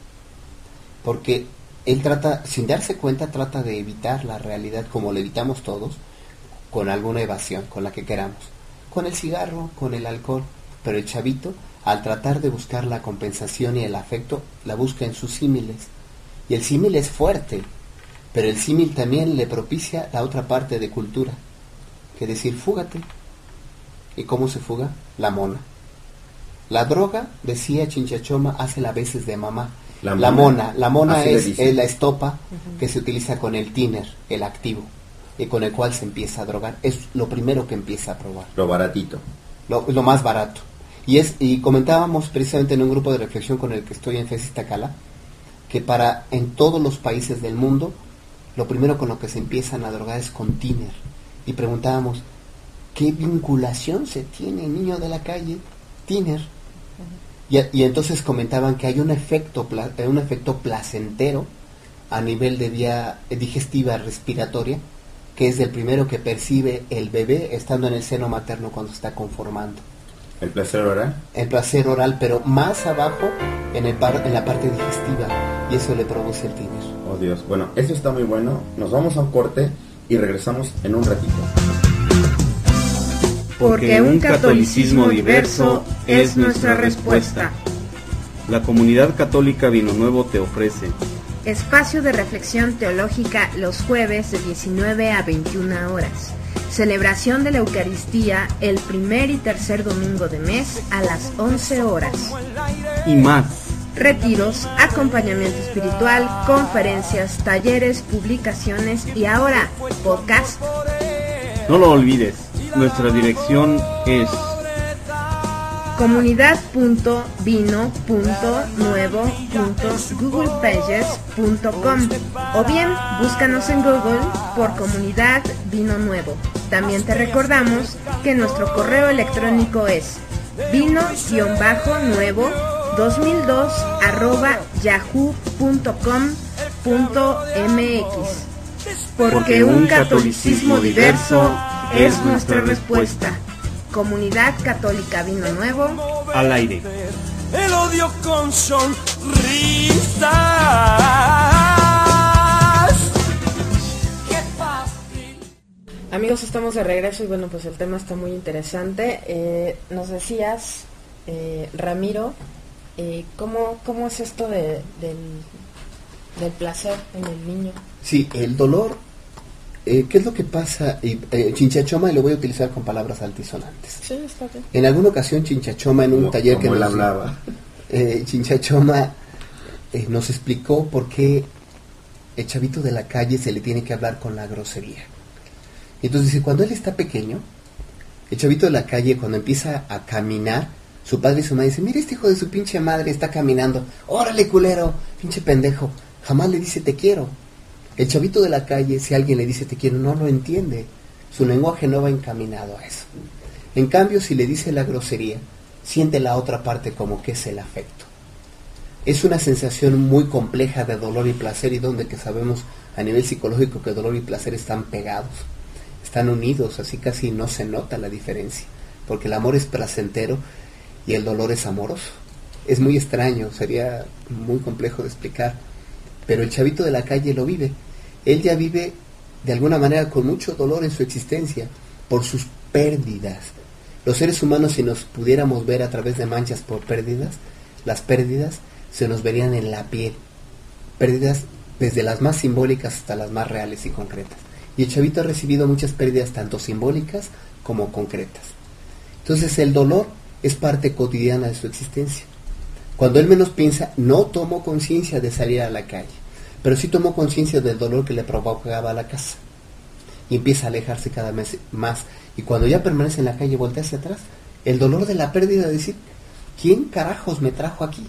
Porque él trata, sin darse cuenta, trata de evitar la realidad como lo evitamos todos, con alguna evasión, con la que queramos, con el cigarro, con el alcohol. Pero el chavito, al tratar de buscar la compensación y el afecto, la busca en sus símiles. Y el símil es fuerte, pero el símil también le propicia la otra parte de cultura, que decir, fúgate. ¿Y cómo se fuga? La mona. La droga, decía Chincha Choma, hace las veces de mamá. La mona es la estopa que se utiliza con el tiner, el activo, y con el cual se empieza a drogar. Es lo primero que empieza a probar. Lo baratito. Lo más barato. Y comentábamos precisamente en un grupo de reflexión con el que estoy en FES Iztacala, que en todos los países del mundo lo primero con lo que se empiezan a drogar es con tiner. Y preguntábamos, ¿qué vinculación se tiene niño de la calle, tiner? Y entonces comentaban que hay un efecto placentero a nivel de vía digestiva respiratoria, que es el primero que percibe el bebé estando en el seno materno cuando está conformando. ¿El placer oral? El placer oral, pero más abajo en la parte digestiva, y eso le produce el tiner. Oh Dios, bueno, eso está muy bueno. Nos vamos a un corte y regresamos en un ratito. Porque un catolicismo diverso es nuestra respuesta. La Comunidad Católica Vino Nuevo te ofrece espacio de reflexión teológica los jueves de 19 a 21 horas. Celebración de la Eucaristía el primer y tercer domingo de mes a las 11 horas. Y más. Retiros, acompañamiento espiritual, conferencias, talleres, publicaciones y ahora podcast. No lo olvides, nuestra dirección es comunidad.vino.nuevo.googlepages.com o bien búscanos en Google por Comunidad Vino Nuevo. También te recordamos que nuestro correo electrónico es vino-nuevo2002@yahoo.com.mx. Porque un catolicismo diverso es nuestra respuesta. Comunidad Católica Vino Nuevo al aire. El odio con sonrisas. Qué fácil. Amigos, estamos de regreso y bueno, pues el tema está muy interesante. Nos decías, Ramiro, ¿cómo es esto del placer en el niño? Sí, el dolor. ¿Qué es lo que pasa? Chinchachoma, y lo voy a utilizar con palabras altisonantes. Sí, está bien. En alguna ocasión Chinchachoma, en un taller que él nos hablaba, Chinchachoma nos explicó por qué el chavito de la calle se le tiene que hablar con la grosería. Y entonces dice, cuando él está pequeño, el chavito de la calle, cuando empieza a caminar, su padre y su madre dicen, mira, este hijo de su pinche madre está caminando, órale culero, pinche pendejo, jamás le dice te quiero. El chavito de la calle, si alguien le dice te quiero, no lo entiende. Su lenguaje no va encaminado a eso. En cambio, si le dice la grosería, siente la otra parte como que es el afecto. Es una sensación muy compleja de dolor y placer, y donde que sabemos a nivel psicológico que dolor y placer están pegados, están unidos, así casi no se nota la diferencia, porque el amor es placentero y el dolor es amoroso. Es muy extraño, sería muy complejo de explicar, pero el chavito de la calle lo vive. Él ya vive de alguna manera con mucho dolor en su existencia por sus pérdidas. Los seres humanos, si nos pudiéramos ver a través de manchas por pérdidas, las pérdidas se nos verían en la piel. Pérdidas desde las más simbólicas hasta las más reales y concretas. Y el chavito ha recibido muchas pérdidas tanto simbólicas como concretas. Entonces el dolor es parte cotidiana de su existencia. Cuando él menos piensa, no tomó conciencia de salir a la calle, pero sí tomó conciencia del dolor que le provocaba la casa. Y empieza a alejarse cada vez más. Y cuando ya permanece en la calle, voltea hacia atrás, el dolor de la pérdida de decir, ¿quién carajos me trajo aquí?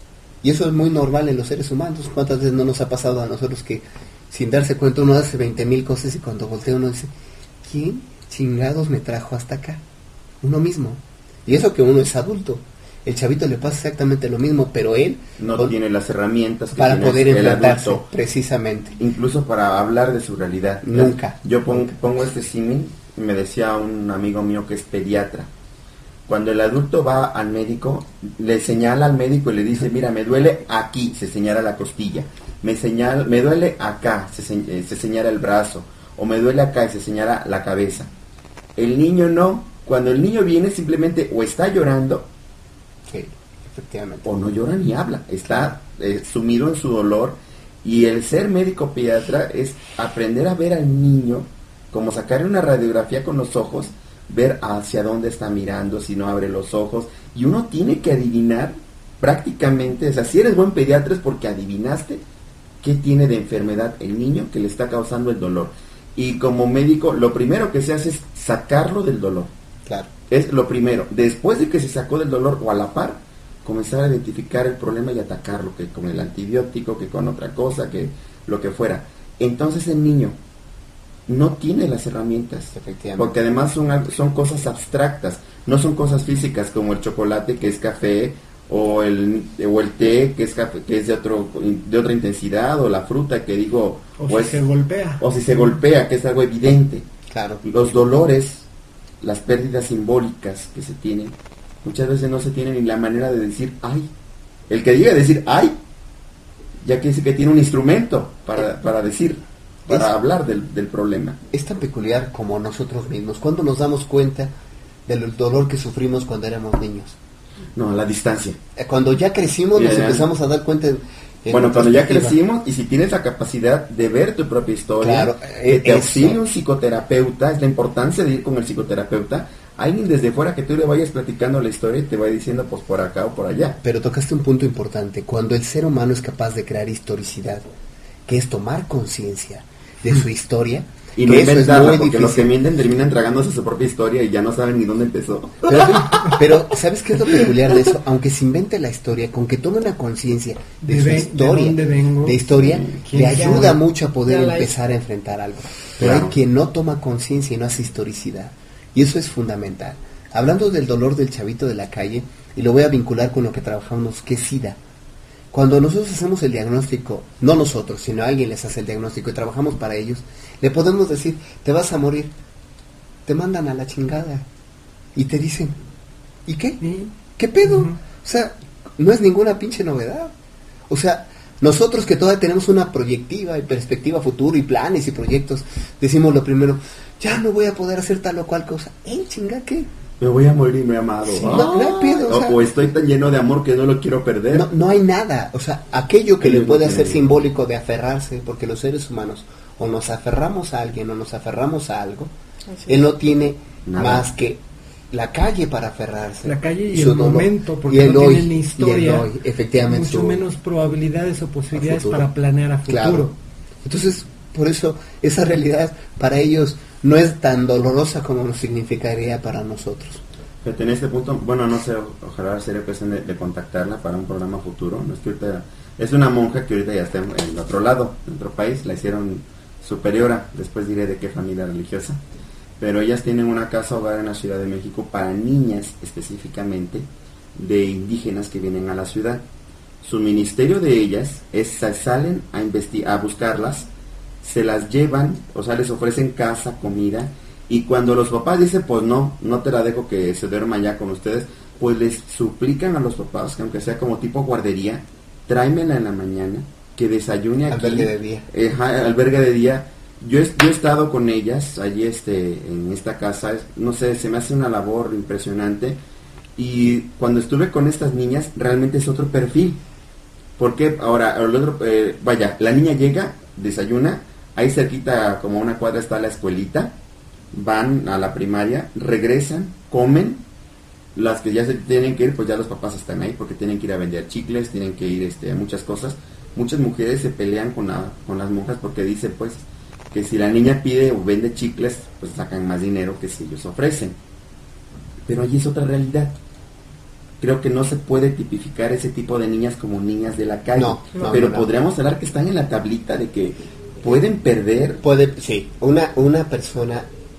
Y eso es muy normal en los seres humanos. ¿Cuántas veces no nos ha pasado a nosotros que sin darse cuenta uno hace 20,000 cosas y cuando voltea uno dice, ¿quién chingados me trajo hasta acá? Uno mismo. Y eso que uno es adulto. El chavito le pasa exactamente lo mismo, pero él no tiene las herramientas que para tiene poder el enfrentarse, adulto, precisamente. Incluso para hablar de su realidad. Nunca. Yo pongo este símil, me decía un amigo mío que es pediatra. Cuando el adulto va al médico, le señala al médico y le dice, mira, me duele aquí, se señala la costilla. Me duele acá, se señala el brazo. O me duele acá y se señala la cabeza. El niño no. Cuando el niño viene, simplemente o está llorando, sí, efectivamente, o no llora ni habla, está sumido en su dolor. Y el ser médico pediatra es aprender a ver al niño, como sacarle una radiografía con los ojos, ver hacia dónde está mirando, si no abre los ojos, y uno tiene que adivinar prácticamente, o sea, si eres buen pediatra es porque adivinaste qué tiene de enfermedad el niño que le está causando el dolor. Y como médico, lo primero que se hace es sacarlo del dolor. Claro. Es lo primero. Después de que se sacó del dolor, o a la par, comenzar a identificar el problema y atacarlo, que con el antibiótico, que con otra cosa, que lo que fuera. entonces el niño no tiene las herramientas, porque además son cosas abstractas, no son cosas físicas como el chocolate que es café, o el té que es café, que es de otra intensidad, o la fruta que digo, o si se golpea, que es algo evidente. Claro. Los dolores, las pérdidas simbólicas que se tienen, muchas veces no se tiene ni la manera de decir ay. El que diga decir ay, ya que dice que tiene un instrumento para decir, para hablar del problema. Es tan peculiar como nosotros mismos. ¿Cuándo nos damos cuenta del dolor que sufrimos cuando éramos niños? No, la distancia. Cuando ya crecimos nos empezamos a dar cuenta. Bueno, cuando ya crecimos, y si tienes la capacidad de ver tu propia historia, claro, que te auxilie un psicoterapeuta, es la importancia de ir con el psicoterapeuta, alguien desde fuera que tú le vayas platicando la historia y te vaya diciendo pues por acá o por allá. Pero tocaste un punto importante, cuando el ser humano es capaz de crear historicidad, que es tomar conciencia de su historia, y no inventarla, porque los que mienten terminan tragándose su propia historia y ya no saben ni dónde empezó. Pero ¿sabes qué es lo peculiar de eso? Aunque se invente la historia, con que tome una conciencia de su historia, de historia, le ayuda mucho a poder empezar a enfrentar algo. Pero hay quien no toma conciencia y no hace historicidad. Y eso es fundamental. Hablando del dolor del chavito de la calle, y lo voy a vincular con lo que trabajamos, que es SIDA. Cuando nosotros hacemos el diagnóstico, no nosotros, sino alguien les hace el diagnóstico y trabajamos para ellos, le podemos decir, te vas a morir. Te mandan a la chingada. Y te dicen, ¿y qué? ¿Qué pedo? O sea, no es ninguna pinche novedad. O sea, nosotros que todavía tenemos una proyectiva y perspectiva futuro y planes y proyectos, decimos lo primero, ya no voy a poder hacer tal o cual cosa. Chinga, ¿qué? Me voy a morir y me he amado. Sí, no hay pedo, o estoy tan lleno de amor que no lo quiero perder. No hay nada. O sea, aquello que le puede hacer simbólico de aferrarse, porque los seres humanos o nos aferramos a alguien o nos aferramos a algo, él no tiene más que la calle para aferrarse. La calle y el momento, porque no tienen historia, efectivamente, mucho menos probabilidades o posibilidades para planear a futuro. Claro. Entonces, por eso, esa realidad para ellos no es tan dolorosa como nos significaría para nosotros. Pero en este punto, bueno, no sé, ojalá sería cuestión de contactarla para un programa futuro. No es que ahorita, es una monja que ahorita ya está en el otro lado, en otro país, la hicieron superiora, después diré de qué familia religiosa, pero ellas tienen una casa hogar en la Ciudad de México para niñas específicamente de indígenas que vienen a la ciudad. Su ministerio de ellas es salen a buscarlas, se las llevan, o sea, les ofrecen casa, comida, y cuando los papás dicen, pues no te la dejo que se duerma allá con ustedes, pues les suplican a los papás que aunque sea como tipo guardería, tráemela en la mañana, que desayune aquí. Albergue de día. Albergue de día. Yo he estado con ellas allí en esta casa, no sé, se me hace una labor impresionante, y cuando estuve con estas niñas, realmente es otro perfil. Porque ahora, la niña llega, desayuna, ahí cerquita como una cuadra está la escuelita, van a la primaria, regresan, comen, las que ya se tienen que ir, pues ya los papás están ahí porque tienen que ir a vender chicles, tienen que ir a muchas cosas. Muchas mujeres se pelean con las monjas porque dicen pues que si la niña pide o vende chicles, pues sacan más dinero que si ellos ofrecen. Pero allí es otra realidad. Creo que no se puede tipificar ese tipo de niñas como niñas de la calle, pero podríamos hablar que están en la tablita de que pueden perder. Sí, una persona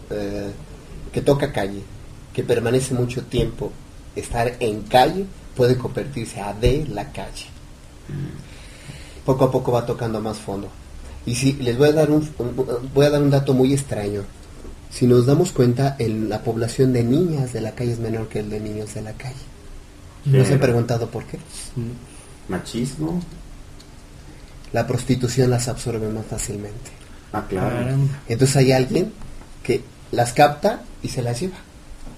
que toca calle, que permanece mucho tiempo, estar en calle, puede convertirse a de la calle. Poco a poco va tocando más fondo. Y si les voy a dar un dato muy extraño. Si nos damos cuenta, la población de niñas de la calle es menor que el de niños de la calle. ¿No se han preguntado por qué? Machismo. La prostitución las absorbe más fácilmente. Claro. Entonces hay alguien que las capta y se las lleva.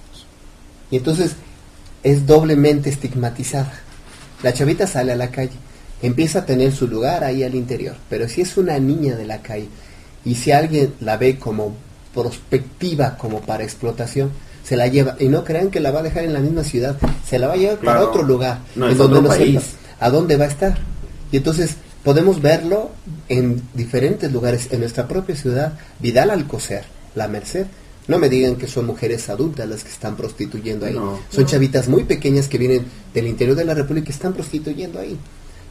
Y entonces es doblemente estigmatizada. La chavita sale a la calle, empieza a tener su lugar ahí al interior, pero si es una niña de la calle y si alguien la ve como prospectiva, como para explotación, se la lleva. Y no crean que la va a dejar en la misma ciudad, se la va a llevar para otro lugar, en donde no sepa a dónde va a estar. Y entonces podemos verlo en diferentes lugares, en nuestra propia ciudad. Vidal Alcocer, La Merced, no me digan que son mujeres adultas las que están prostituyendo ahí, son chavitas muy pequeñas que vienen del interior de la República y están prostituyendo ahí.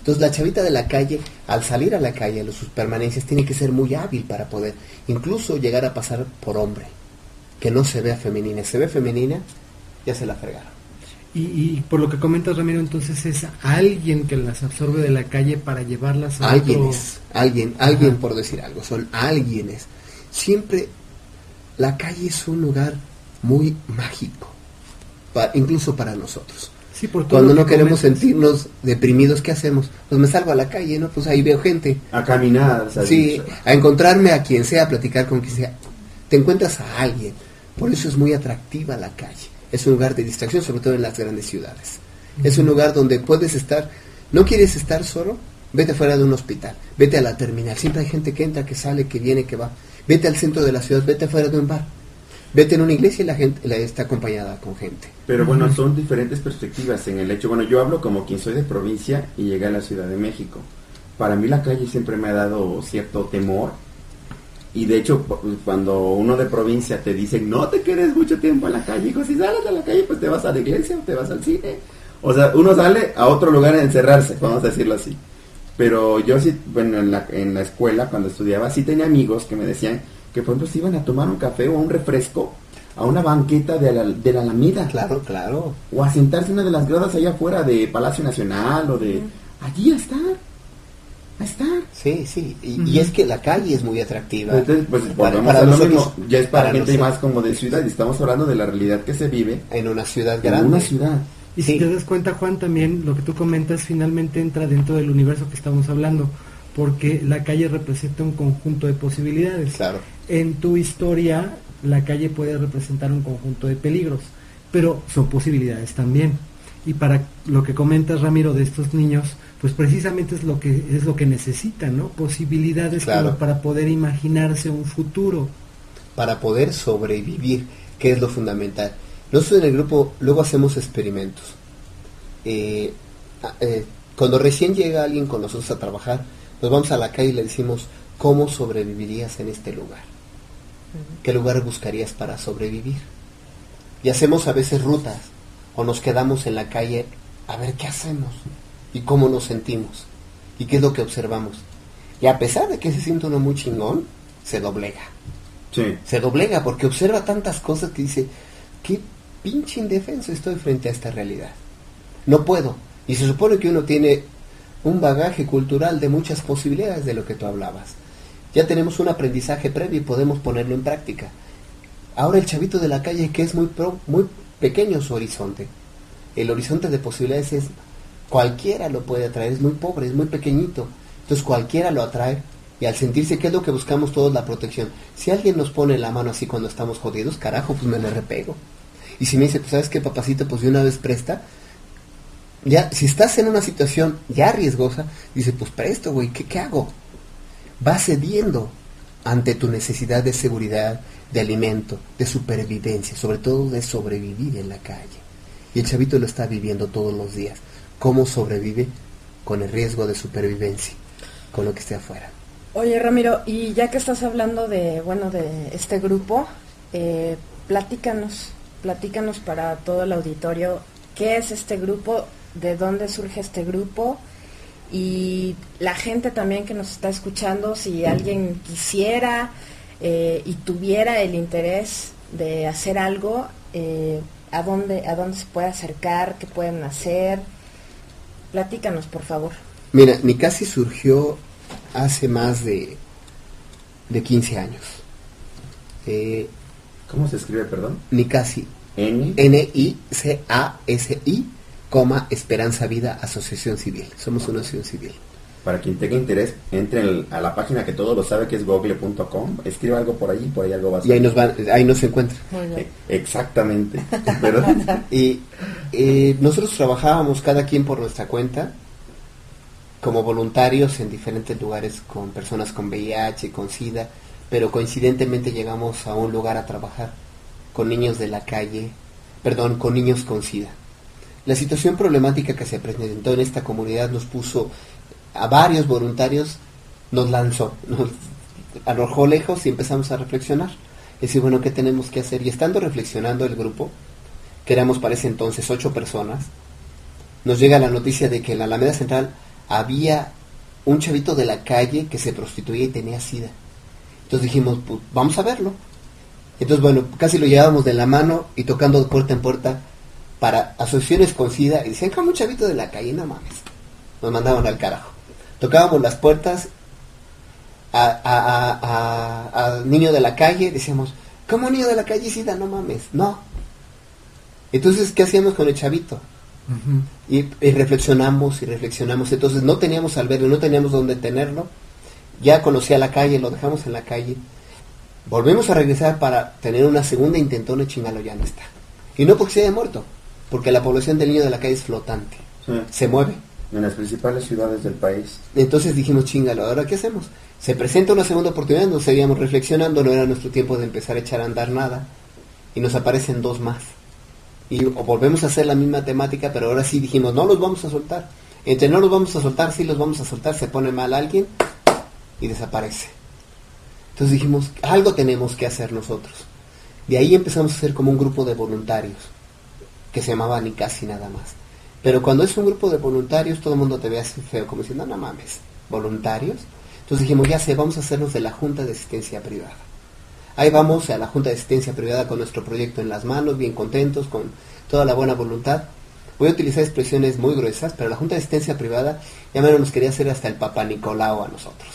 Entonces la chavita de la calle, al salir a la calle, a sus permanencias, tiene que ser muy hábil para poder incluso llegar a pasar por hombre, que no se vea femenina. Se ve femenina, ya se la fregaron. Y por lo que comentas, Ramiro, entonces es alguien que las absorbe de la calle para llevarlas a alguien por decir algo, son alguienes. Siempre la calle es un lugar muy mágico, incluso para nosotros. Sí, por todo cuando no queremos sentirnos deprimidos, ¿qué hacemos? Pues me salgo a la calle, ¿no? Pues ahí veo gente. A caminar. ¿Sabes? Sí, a encontrarme a quien sea, a platicar con quien sea. Te encuentras a alguien. Por eso es muy atractiva la calle. Es un lugar de distracción, sobre todo en las grandes ciudades. Es un lugar donde puedes estar, ¿no quieres estar solo? Vete fuera de un hospital, vete a la terminal. Siempre hay gente que entra, que sale, que viene, que va. Vete al centro de la ciudad, vete fuera de un bar. Vete en una iglesia y la gente está acompañada con gente. Pero bueno, son diferentes perspectivas en el hecho. Bueno, yo hablo como quien soy de provincia y llegué a la Ciudad de México. Para mí la calle siempre me ha dado cierto temor. Y de hecho, cuando uno de provincia te dice, no te quedes mucho tiempo en la calle, hijo, si sales a la calle, pues te vas a la iglesia o te vas al cine. O sea, uno sale a otro lugar a encerrarse, vamos a decirlo así. Pero yo sí, bueno, en la escuela, cuando estudiaba, sí tenía amigos que me decían que por ejemplo se iban a tomar un café o un refresco a una banqueta de la Alameda. Claro, claro. O a sentarse en una de las gradas allá afuera de Palacio Nacional o de... Allí a estar. Sí. Y es que la calle es muy atractiva. Entonces, pues para nosotros, lo mismo. Ya es para gente más como de ciudad y estamos hablando de la realidad que se vive en una ciudad grande. En una ciudad. Y si te das cuenta, Juan, también lo que tú comentas finalmente entra dentro del universo que estamos hablando, porque la calle representa un conjunto de posibilidades. Claro. En tu historia, la calle puede representar un conjunto de peligros, pero son posibilidades también. Y para lo que comentas, Ramiro, de estos niños, pues precisamente es lo que necesitan, ¿no? Posibilidades, claro, como para poder imaginarse un futuro. Para poder sobrevivir, que es lo fundamental. Nosotros en el grupo luego hacemos experimentos. Cuando recién llega alguien con nosotros a trabajar, nos vamos a la calle y le decimos, ¿cómo sobrevivirías en este lugar? ¿Qué lugar buscarías para sobrevivir? Y hacemos a veces rutas, o nos quedamos en la calle a ver qué hacemos, y cómo nos sentimos, y qué es lo que observamos. Y a pesar de que se siente uno muy chingón, se doblega. Sí. Se doblega porque observa tantas cosas que dice, qué pinche indefenso estoy frente a esta realidad. No puedo. Y se supone que uno tiene un bagaje cultural de muchas posibilidades de lo que tú hablabas. Ya tenemos un aprendizaje previo y podemos ponerlo en práctica. Ahora el chavito de la calle, que es muy pequeño su horizonte. El horizonte de posibilidades es, cualquiera lo puede atraer, es muy pobre, es muy pequeñito. Entonces cualquiera lo atrae, y al sentirse, ¿qué es lo que buscamos todos? La protección. Si alguien nos pone la mano así cuando estamos jodidos, carajo, pues me le repego. Y si me dice, pues ¿sabes qué, papacito? Pues de una vez presta. Ya, si estás en una situación ya riesgosa, dice, pues presto, güey, ¿qué hago? Vas cediendo ante tu necesidad de seguridad, de alimento, de supervivencia, sobre todo de sobrevivir en la calle. Y el chavito lo está viviendo todos los días. ¿Cómo sobrevive? Con el riesgo de supervivencia, con lo que esté afuera. Oye, Ramiro, y ya que estás hablando de este grupo, platícanos para todo el auditorio, ¿qué es este grupo? ¿De dónde surge este grupo? Y la gente también que nos está escuchando, si alguien quisiera y tuviera el interés de hacer algo, ¿a dónde se puede acercar? ¿Qué pueden hacer? Platícanos, por favor. Mira, Nicasi surgió hace más de 15 años. ¿Cómo se escribe, perdón? Nicasi. N-I-C-A-S-I, Esperanza Vida Asociación Civil. Somos una asociación civil. Para quien tenga interés, entre a la página que todo lo sabe, que es google.com, escriba algo por ahí algo va a salir. Y ahí nos encuentra. Exactamente. ¿Verdad? Y nosotros trabajábamos cada quien por nuestra cuenta, como voluntarios en diferentes lugares con personas con VIH, con SIDA, pero coincidentemente llegamos a un lugar a trabajar con niños de la calle, con niños con SIDA. La situación problemática que se presentó en esta comunidad nos puso a varios voluntarios, nos lanzó, nos arrojó lejos y empezamos a reflexionar. Decir, bueno, ¿qué tenemos que hacer? Y estando reflexionando el grupo, que éramos para ese entonces 8 personas, nos llega la noticia de que en la Alameda Central había un chavito de la calle que se prostituía y tenía SIDA. Entonces dijimos, pues vamos a verlo. Entonces, bueno, casi lo llevábamos de la mano y tocando de puerta en puerta para asociaciones con SIDA. Y decían, como un chavito de la calle, no mames. Nos mandaban al carajo. Tocábamos las puertas al niño de la calle, decíamos, ¿cómo niño de la calle SIDA? No mames, no. Entonces, ¿qué hacíamos con el chavito? Uh-huh. Y reflexionamos. Entonces no teníamos albergue, no teníamos dónde tenerlo. Ya conocía la calle, lo dejamos en la calle. Volvemos a regresar para tener una segunda intentona y chingalo, ya no está. Y no porque se haya muerto, porque la población del niño de la calle es flotante. Sí. Se mueve. En las principales ciudades del país. Entonces dijimos, chingalo, ¿ahora qué hacemos? Se presenta una segunda oportunidad, nos seguíamos reflexionando, no era nuestro tiempo de empezar a echar a andar nada. Y nos aparecen 2 más. Y volvemos a hacer la misma temática, pero ahora sí dijimos, no los vamos a soltar. Entre no los vamos a soltar, sí los vamos a soltar, se pone mal alguien y desaparece. Entonces dijimos, algo tenemos que hacer nosotros. De ahí empezamos a hacer como un grupo de voluntarios, que se llamaba Ni Casi Nada Más. Pero cuando es un grupo de voluntarios, todo el mundo te ve así feo, como diciendo, no mames, ¿voluntarios? Entonces dijimos, ya sé, vamos a hacernos de la Junta de Asistencia Privada. Ahí vamos a la Junta de Asistencia Privada con nuestro proyecto en las manos, bien contentos, con toda la buena voluntad. Voy a utilizar expresiones muy gruesas, pero la Junta de Asistencia Privada ya menos nos quería hacer hasta el Papá Nicolau a nosotros.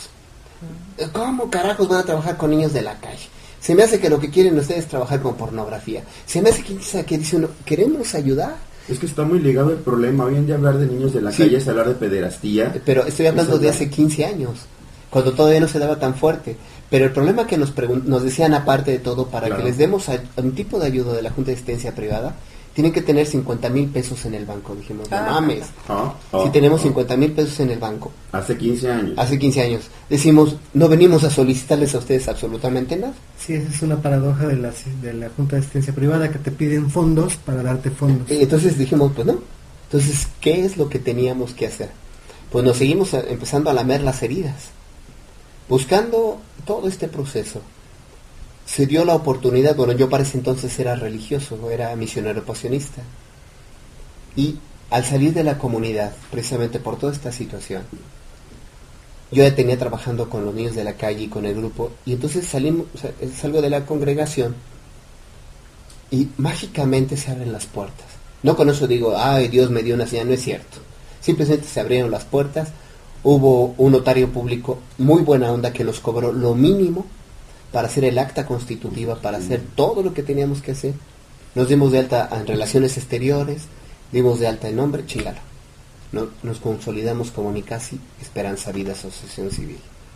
¿Cómo carajos van a trabajar con niños de la calle? Se me hace que lo que quieren ustedes es trabajar con pornografía. Se me hace que dice uno, ¿queremos ayudar? Es que está muy ligado el problema. Hoy en día hablar de niños de la calle es hablar de pederastía. Pero estoy hablando de hace 15 años, cuando todavía no se daba tan fuerte. Pero el problema que nos decían, aparte de todo, para que les demos un tipo de ayuda de la Junta de Asistencia Privada, tienen que tener 50,000 pesos en el banco. Dijimos, no mames. Si tenemos 50,000 pesos en el banco. Hace 15 años. Hace 15 años. Decimos, no venimos a solicitarles a ustedes absolutamente nada. Sí, esa es una paradoja de la Junta de Asistencia Privada, que te piden fondos para darte fondos. Entonces dijimos, pues no. Entonces, ¿qué es lo que teníamos que hacer? Pues nos seguimos empezando a lamer las heridas. Buscando todo este proceso, se dio la oportunidad, bueno, yo para ese entonces era religioso, era misionero pasionista, y al salir de la comunidad, precisamente por toda esta situación, yo ya tenía trabajando con los niños de la calle y con el grupo, y entonces salgo de la congregación, y mágicamente se abren las puertas. No con eso digo, ay, Dios me dio una señal, no es cierto. Simplemente se abrieron las puertas. Hubo un notario público muy buena onda que nos cobró lo mínimo para hacer el acta constitutiva, para hacer todo lo que teníamos que hacer. Nos dimos de alta en Relaciones Exteriores, dimos de alta en nombre, chingalo. Nos consolidamos como Ni Casi Esperanza Vida Asociación Civil.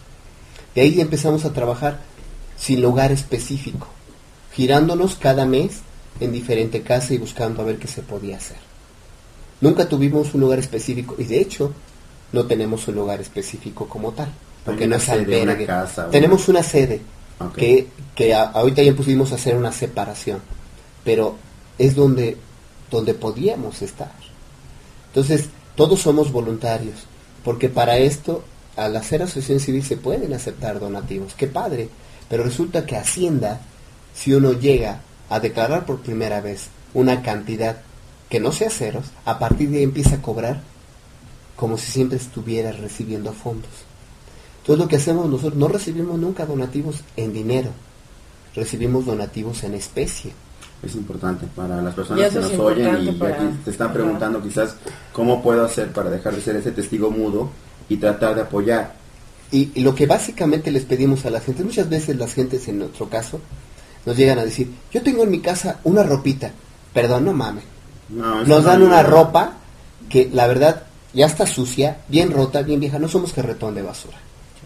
De ahí empezamos a trabajar sin lugar específico, girándonos cada mes en diferente casa y buscando a ver qué se podía hacer. Nunca tuvimos un lugar específico, y de hecho no tenemos un lugar específico como tal, porque no es albergue. Tenemos una sede, okay, que ahorita ya pusimos a hacer una separación, pero es donde podíamos estar. Entonces, todos somos voluntarios, porque para esto, al hacer asociación civil, se pueden aceptar donativos. ¡Qué padre! Pero resulta que Hacienda, si uno llega a declarar por primera vez una cantidad que no sea ceros, a partir de ahí empieza a cobrar como si siempre estuviera recibiendo fondos. Entonces lo que hacemos nosotros, no recibimos nunca donativos en dinero, recibimos donativos en especie. Es importante para las personas que nos oyen y aquí te están preguntando quizás cómo puedo hacer para dejar de ser ese testigo mudo y tratar de apoyar. Y lo que básicamente les pedimos a la gente, muchas veces las gentes en nuestro caso nos llegan a decir, yo tengo en mi casa una ropita, perdón, no mames. Nos dan una ropa que la verdad ya está sucia, bien rota, bien vieja, no somos carretón de basura.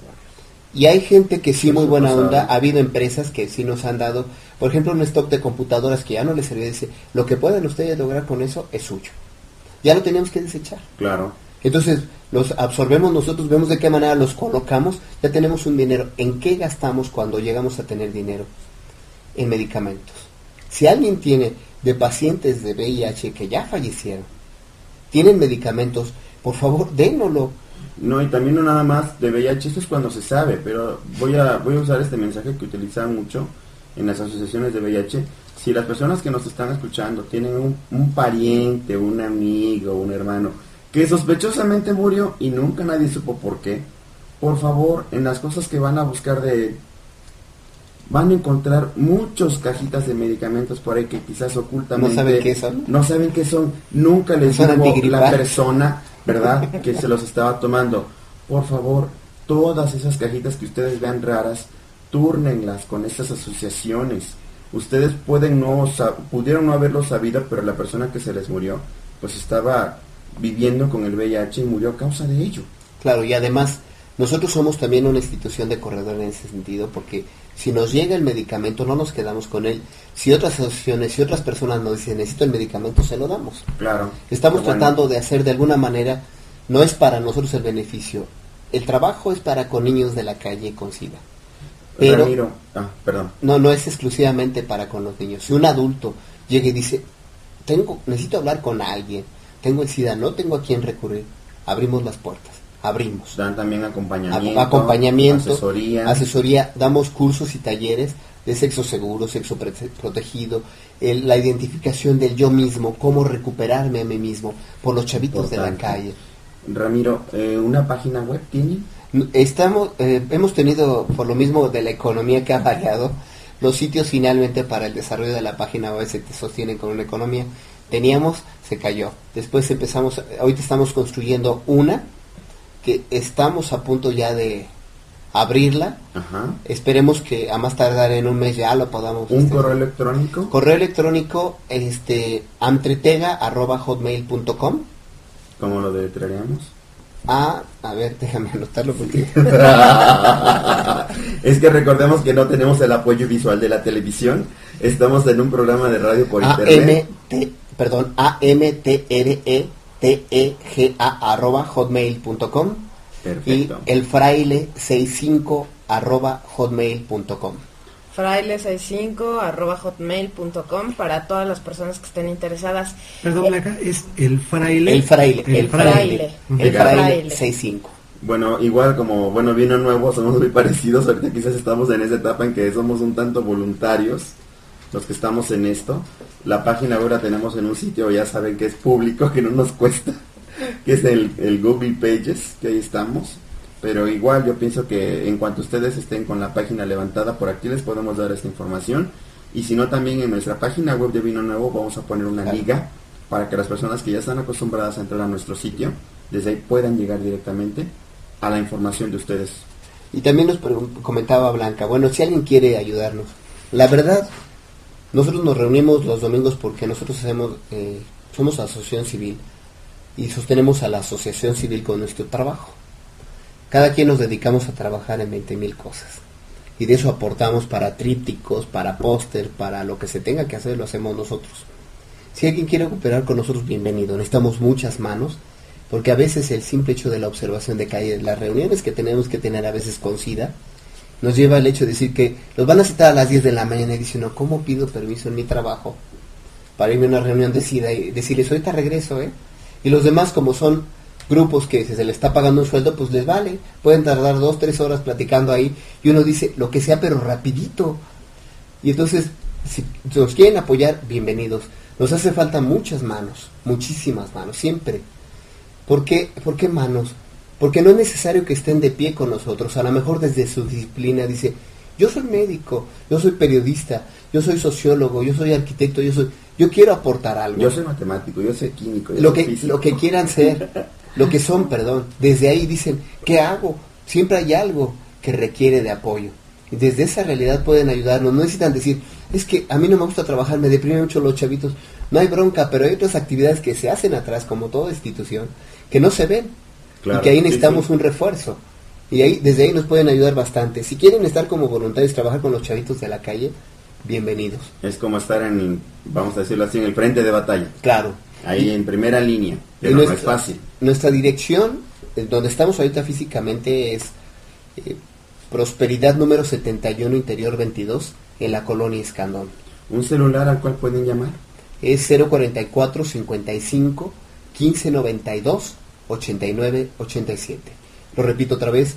Y hay gente que sí, muy buena onda, ha habido empresas que sí nos han dado, por ejemplo, un stock de computadoras que ya no les servía, dice, lo que puedan ustedes lograr con eso es suyo. Ya lo teníamos que desechar. Claro. Entonces, los absorbemos nosotros, vemos de qué manera los colocamos, ya tenemos un dinero. ¿En qué gastamos cuando llegamos a tener dinero? En medicamentos. Si alguien tiene de pacientes de VIH que ya fallecieron, tienen medicamentos, por favor, dénoslo. No, y también no nada más de VIH, esto es cuando se sabe, pero voy a usar este mensaje que utilizan mucho en las asociaciones de VIH. Si las personas que nos están escuchando tienen un pariente, un amigo, un hermano que sospechosamente murió y nunca nadie supo por qué. Por favor, en las cosas que van a buscar de él, van a encontrar muchas cajitas de medicamentos por ahí que quizás ocultamente no saben qué son. No saben qué son. Nunca les dijo la persona, ¿verdad?, que se los estaba tomando. Por favor, todas esas cajitas que ustedes vean raras, túrnenlas con estas asociaciones. Ustedes pudieron no haberlo sabido, pero la persona que se les murió, pues estaba viviendo con el VIH y murió a causa de ello. Claro, y además nosotros somos también una institución de corredor en ese sentido, porque si nos llega el medicamento no nos quedamos con él. Si otras asociaciones, si otras personas nos dicen necesito el medicamento, se lo damos. Claro. Estamos tratando de hacer de alguna manera, no es para nosotros el beneficio, el trabajo es para con niños de la calle con SIDA. Pero Ramiro, perdón. No es exclusivamente para con los niños. Si un adulto llega y dice, necesito hablar con alguien, tengo el SIDA, no tengo a quién recurrir, abrimos las puertas, abrimos. Dan también acompañamiento, asesoría, damos cursos y talleres de sexo seguro, sexo protegido, la identificación del yo mismo, cómo recuperarme a mí mismo por los chavitos de la calle. Ramiro, ¿una página web tiene? Hemos tenido, por lo mismo de la economía que ha variado, los sitios finalmente para el desarrollo de la página web se sostienen con una economía. Se cayó. Después ahorita estamos construyendo una, que estamos a punto ya de abrirla. Ajá. Esperemos que a más tardar en un mes ya lo podamos. ¿Un correo electrónico? Correo electrónico, amtretega@hotmail.com. ¿Cómo lo deletrearíamos? A ver, déjame anotarlo porque... Es que recordemos que no tenemos el apoyo visual de la televisión. Estamos en un programa de radio por internet. amtretega@hotmail.com. Perfecto. Y el fraile65@hotmail.com. fraile65@hotmail.com para todas las personas que estén interesadas. Perdón, Blanca, es el fraile. El fraile 65. Bueno, igual como, vino nuevo, somos muy parecidos. Ahorita quizás estamos en esa etapa en que somos un tanto voluntarios los que estamos en esto. La página ahora tenemos en un sitio, ya saben que es público, que no nos cuesta, que es el Google Pages, que ahí estamos. Pero igual yo pienso que en cuanto ustedes estén con la página levantada, por aquí les podemos dar esta información. Y si no, también en nuestra página web de Vino Nuevo vamos a poner una liga para que las personas que ya están acostumbradas a entrar a nuestro sitio, desde ahí puedan llegar directamente a la información de ustedes. Y también nos comentaba Blanca, si alguien quiere ayudarnos, la verdad, nosotros nos reunimos los domingos porque nosotros somos asociación civil y sostenemos a la asociación civil con nuestro trabajo. Cada quien nos dedicamos a trabajar en 20,000 cosas. Y de eso aportamos para trípticos, para póster, para lo que se tenga que hacer, lo hacemos nosotros. Si alguien quiere cooperar con nosotros, bienvenido. Necesitamos muchas manos, porque a veces el simple hecho de la observación de calle, las reuniones que tenemos que tener a veces con SIDA, nos lleva al hecho de decir que los van a citar a las 10 de la mañana y dicen, no, ¿cómo pido permiso en mi trabajo para irme a una reunión de SIDA y decirles, ahorita regreso, Y los demás, como son grupos que se les está pagando un sueldo, pues les vale, pueden tardar 2-3 horas platicando ahí, y uno dice, lo que sea, pero rapidito. Y entonces, si nos quieren apoyar, bienvenidos. Nos hace falta muchas manos, muchísimas manos, siempre. ¿Por qué manos? Porque no es necesario que estén de pie con nosotros. A lo mejor desde su disciplina dice, yo soy médico, yo soy periodista, yo soy sociólogo, yo soy arquitecto, yo quiero aportar algo. Yo soy matemático, yo soy químico, lo que quieran ser, lo que son, desde ahí dicen, ¿qué hago? Siempre hay algo que requiere de apoyo. Y desde esa realidad pueden ayudarnos. No necesitan decir, es que a mí no me gusta trabajar, me deprimen mucho los chavitos. No hay bronca, pero hay otras actividades que se hacen atrás, como toda institución, que no se ven. Claro, y que ahí necesitamos un refuerzo. Y desde ahí nos pueden ayudar bastante. Si quieren estar como voluntarios, trabajar con los chavitos de la calle, bienvenidos. Es como estar vamos a decirlo así, en el frente de batalla. Claro. Ahí en primera línea, pero no es fácil. Nuestra dirección, donde estamos ahorita físicamente, es Prosperidad número 71, Interior 22, en la colonia Escandón. ¿Un celular al cual pueden llamar? Es 044 55 15 92 89 87. Lo repito otra vez,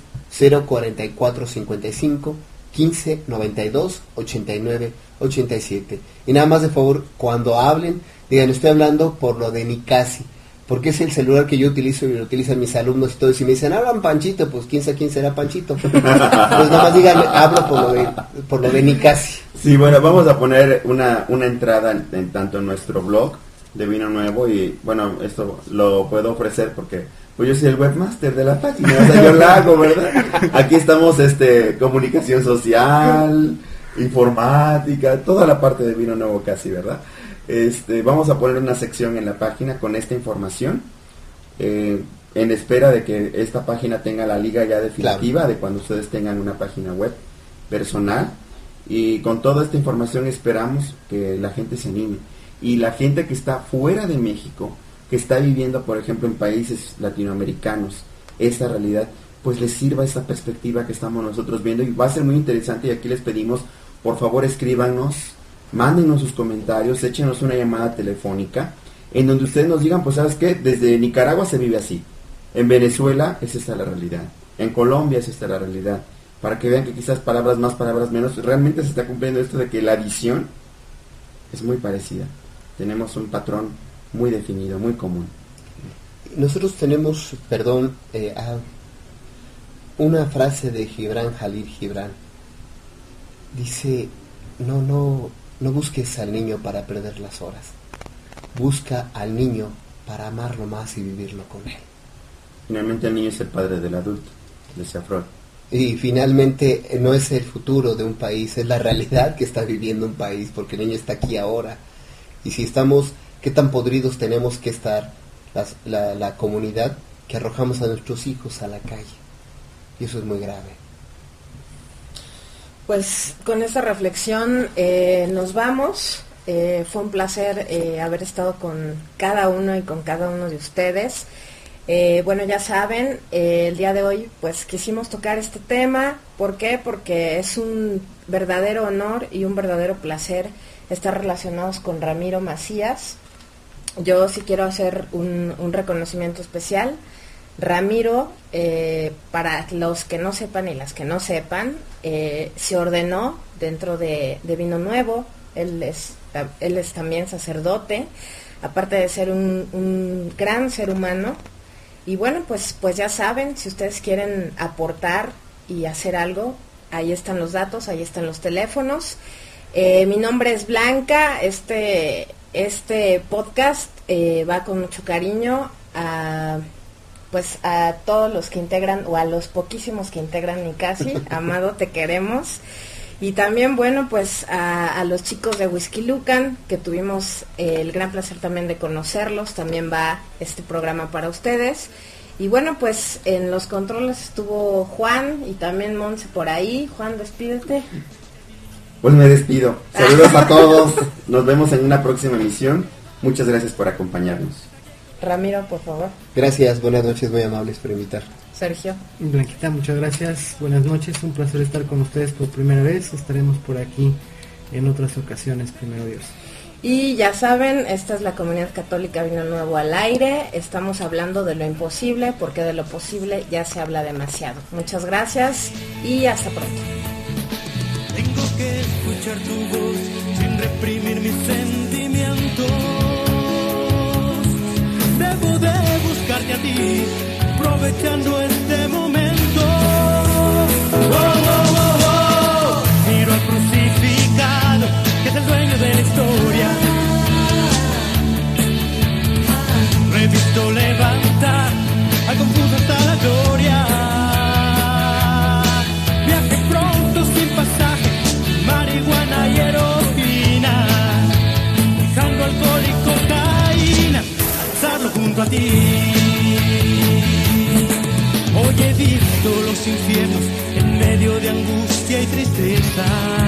044 55 15 92 89 87. Y nada más, de favor, cuando hablen, digan, estoy hablando por lo de Nicasi, porque es el celular que yo utilizo y lo utilizan mis alumnos y todo. Y si me dicen, hablan Panchito, pues quién sabe quién será Panchito. Pues nada más díganme, hablo por lo de Nicasi. Sí, bueno, vamos a poner una entrada en tanto en nuestro blog de Vino Nuevo, y bueno, esto lo puedo ofrecer porque pues yo soy el webmaster de la página, o sea, yo la hago, ¿verdad? Aquí estamos, comunicación social, informática, toda la parte de Vino Nuevo casi, ¿verdad? Vamos a poner una sección en la página con esta información, en espera de que esta página tenga la liga ya definitiva, claro, de cuando ustedes tengan una página web personal, y con toda esta información esperamos que la gente se anime, y la gente que está fuera de México, que está viviendo, por ejemplo, en países latinoamericanos, esta realidad, pues les sirva esta perspectiva que estamos nosotros viendo, y va a ser muy interesante. Y aquí les pedimos, por favor, escríbanos, mándenos sus comentarios, échenos una llamada telefónica, en donde ustedes nos digan, pues, ¿sabes qué? Desde Nicaragua se vive así, en Venezuela es esta la realidad, en Colombia es esta la realidad, para que vean que quizás palabras más, palabras menos, realmente se está cumpliendo esto de que la visión es muy parecida, tenemos un patrón muy definido, muy común. Nosotros tenemos, una frase de Gibran Jalil Gibran. Dice, no busques al niño para perder las horas. Busca al niño para amarlo más y vivirlo con él. Finalmente el niño es el padre del adulto, decía Freud. Y finalmente no es el futuro de un país, es la realidad que está viviendo un país, porque el niño está aquí ahora. Y si estamos, ¿qué tan podridos tenemos que estar la comunidad que arrojamos a nuestros hijos a la calle? Y eso es muy grave. Pues con esta reflexión nos vamos. Fue un placer haber estado con cada uno y con cada uno de ustedes. Bueno, ya saben, el día de hoy pues quisimos tocar este tema. ¿Por qué? Porque es un verdadero honor y un verdadero placer estar relacionados con Ramiro Macías. Yo sí quiero hacer un reconocimiento especial. Ramiro, para los que no sepan y las que no sepan, se ordenó dentro de Vino Nuevo. Él es también sacerdote, aparte de ser un gran ser humano. Y bueno, pues ya saben, si ustedes quieren aportar y hacer algo, ahí están los datos, ahí están los teléfonos. Mi nombre es Blanca. Este podcast va con mucho cariño a todos los que integran, o a los poquísimos que integran Nicasi. Amado, te queremos. Y también, bueno, pues a los chicos de Whisky Lucan, que tuvimos el gran placer también de conocerlos. También va este programa para ustedes. Y bueno, pues en los controles estuvo Juan y también Monse por ahí. Juan, despídete. Pues me despido. Saludos a todos. Nos vemos en una próxima emisión. Muchas gracias por acompañarnos. Ramiro, por favor. Gracias, buenas noches, muy amables por invitar. Sergio. Blanquita, muchas gracias. Buenas noches, un placer estar con ustedes por primera vez. Estaremos por aquí en otras ocasiones, primero Dios. Y ya saben, esta es la Comunidad Católica Vino Nuevo al aire. Estamos hablando de lo imposible, porque de lo posible ya se habla demasiado. Muchas gracias y hasta pronto. Tengo que escuchar tu voz sin reprimir mis sentimientos. Debo de buscarte a ti, aprovechando este momento. Oh, oh, oh, oh. Miro al crucificado, que es el dueño de la historia. Revisto levantar al confuso hasta la gloria. Viaje pronto sin pasaje, marihuana y heroína, dejando alcohol y cocaína, alzarlo junto a ti. Hoy he visto los infiernos en medio de angustia y tristeza,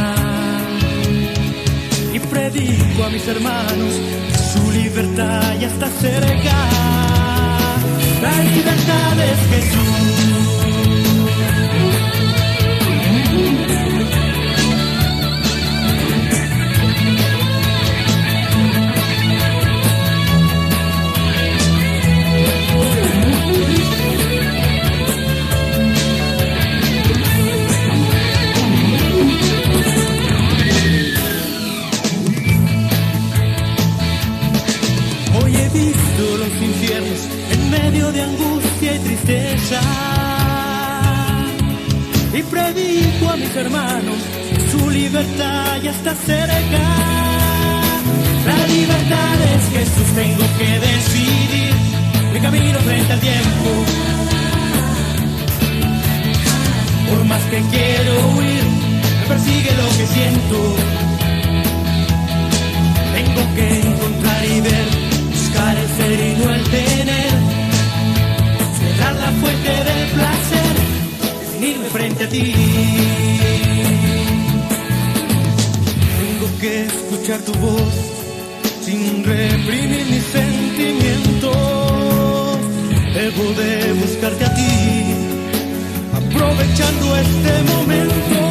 y predico a mis hermanos que su libertad ya está cerca. La libertad es Jesús. Hoy he visto los infiernos tristeza. Y predico a mis hermanos que su libertad ya está cerca. La libertad es Jesús, tengo que decidir mi camino frente al tiempo. Por más que quiero huir, me persigue lo que siento. Tengo que encontrar y ver, buscar el ser y no el tener. Cerrar la fuente del placer, definirme frente a ti. Tengo que escuchar tu voz sin reprimir mis sentimientos. Debo de buscarte a ti, aprovechando este momento.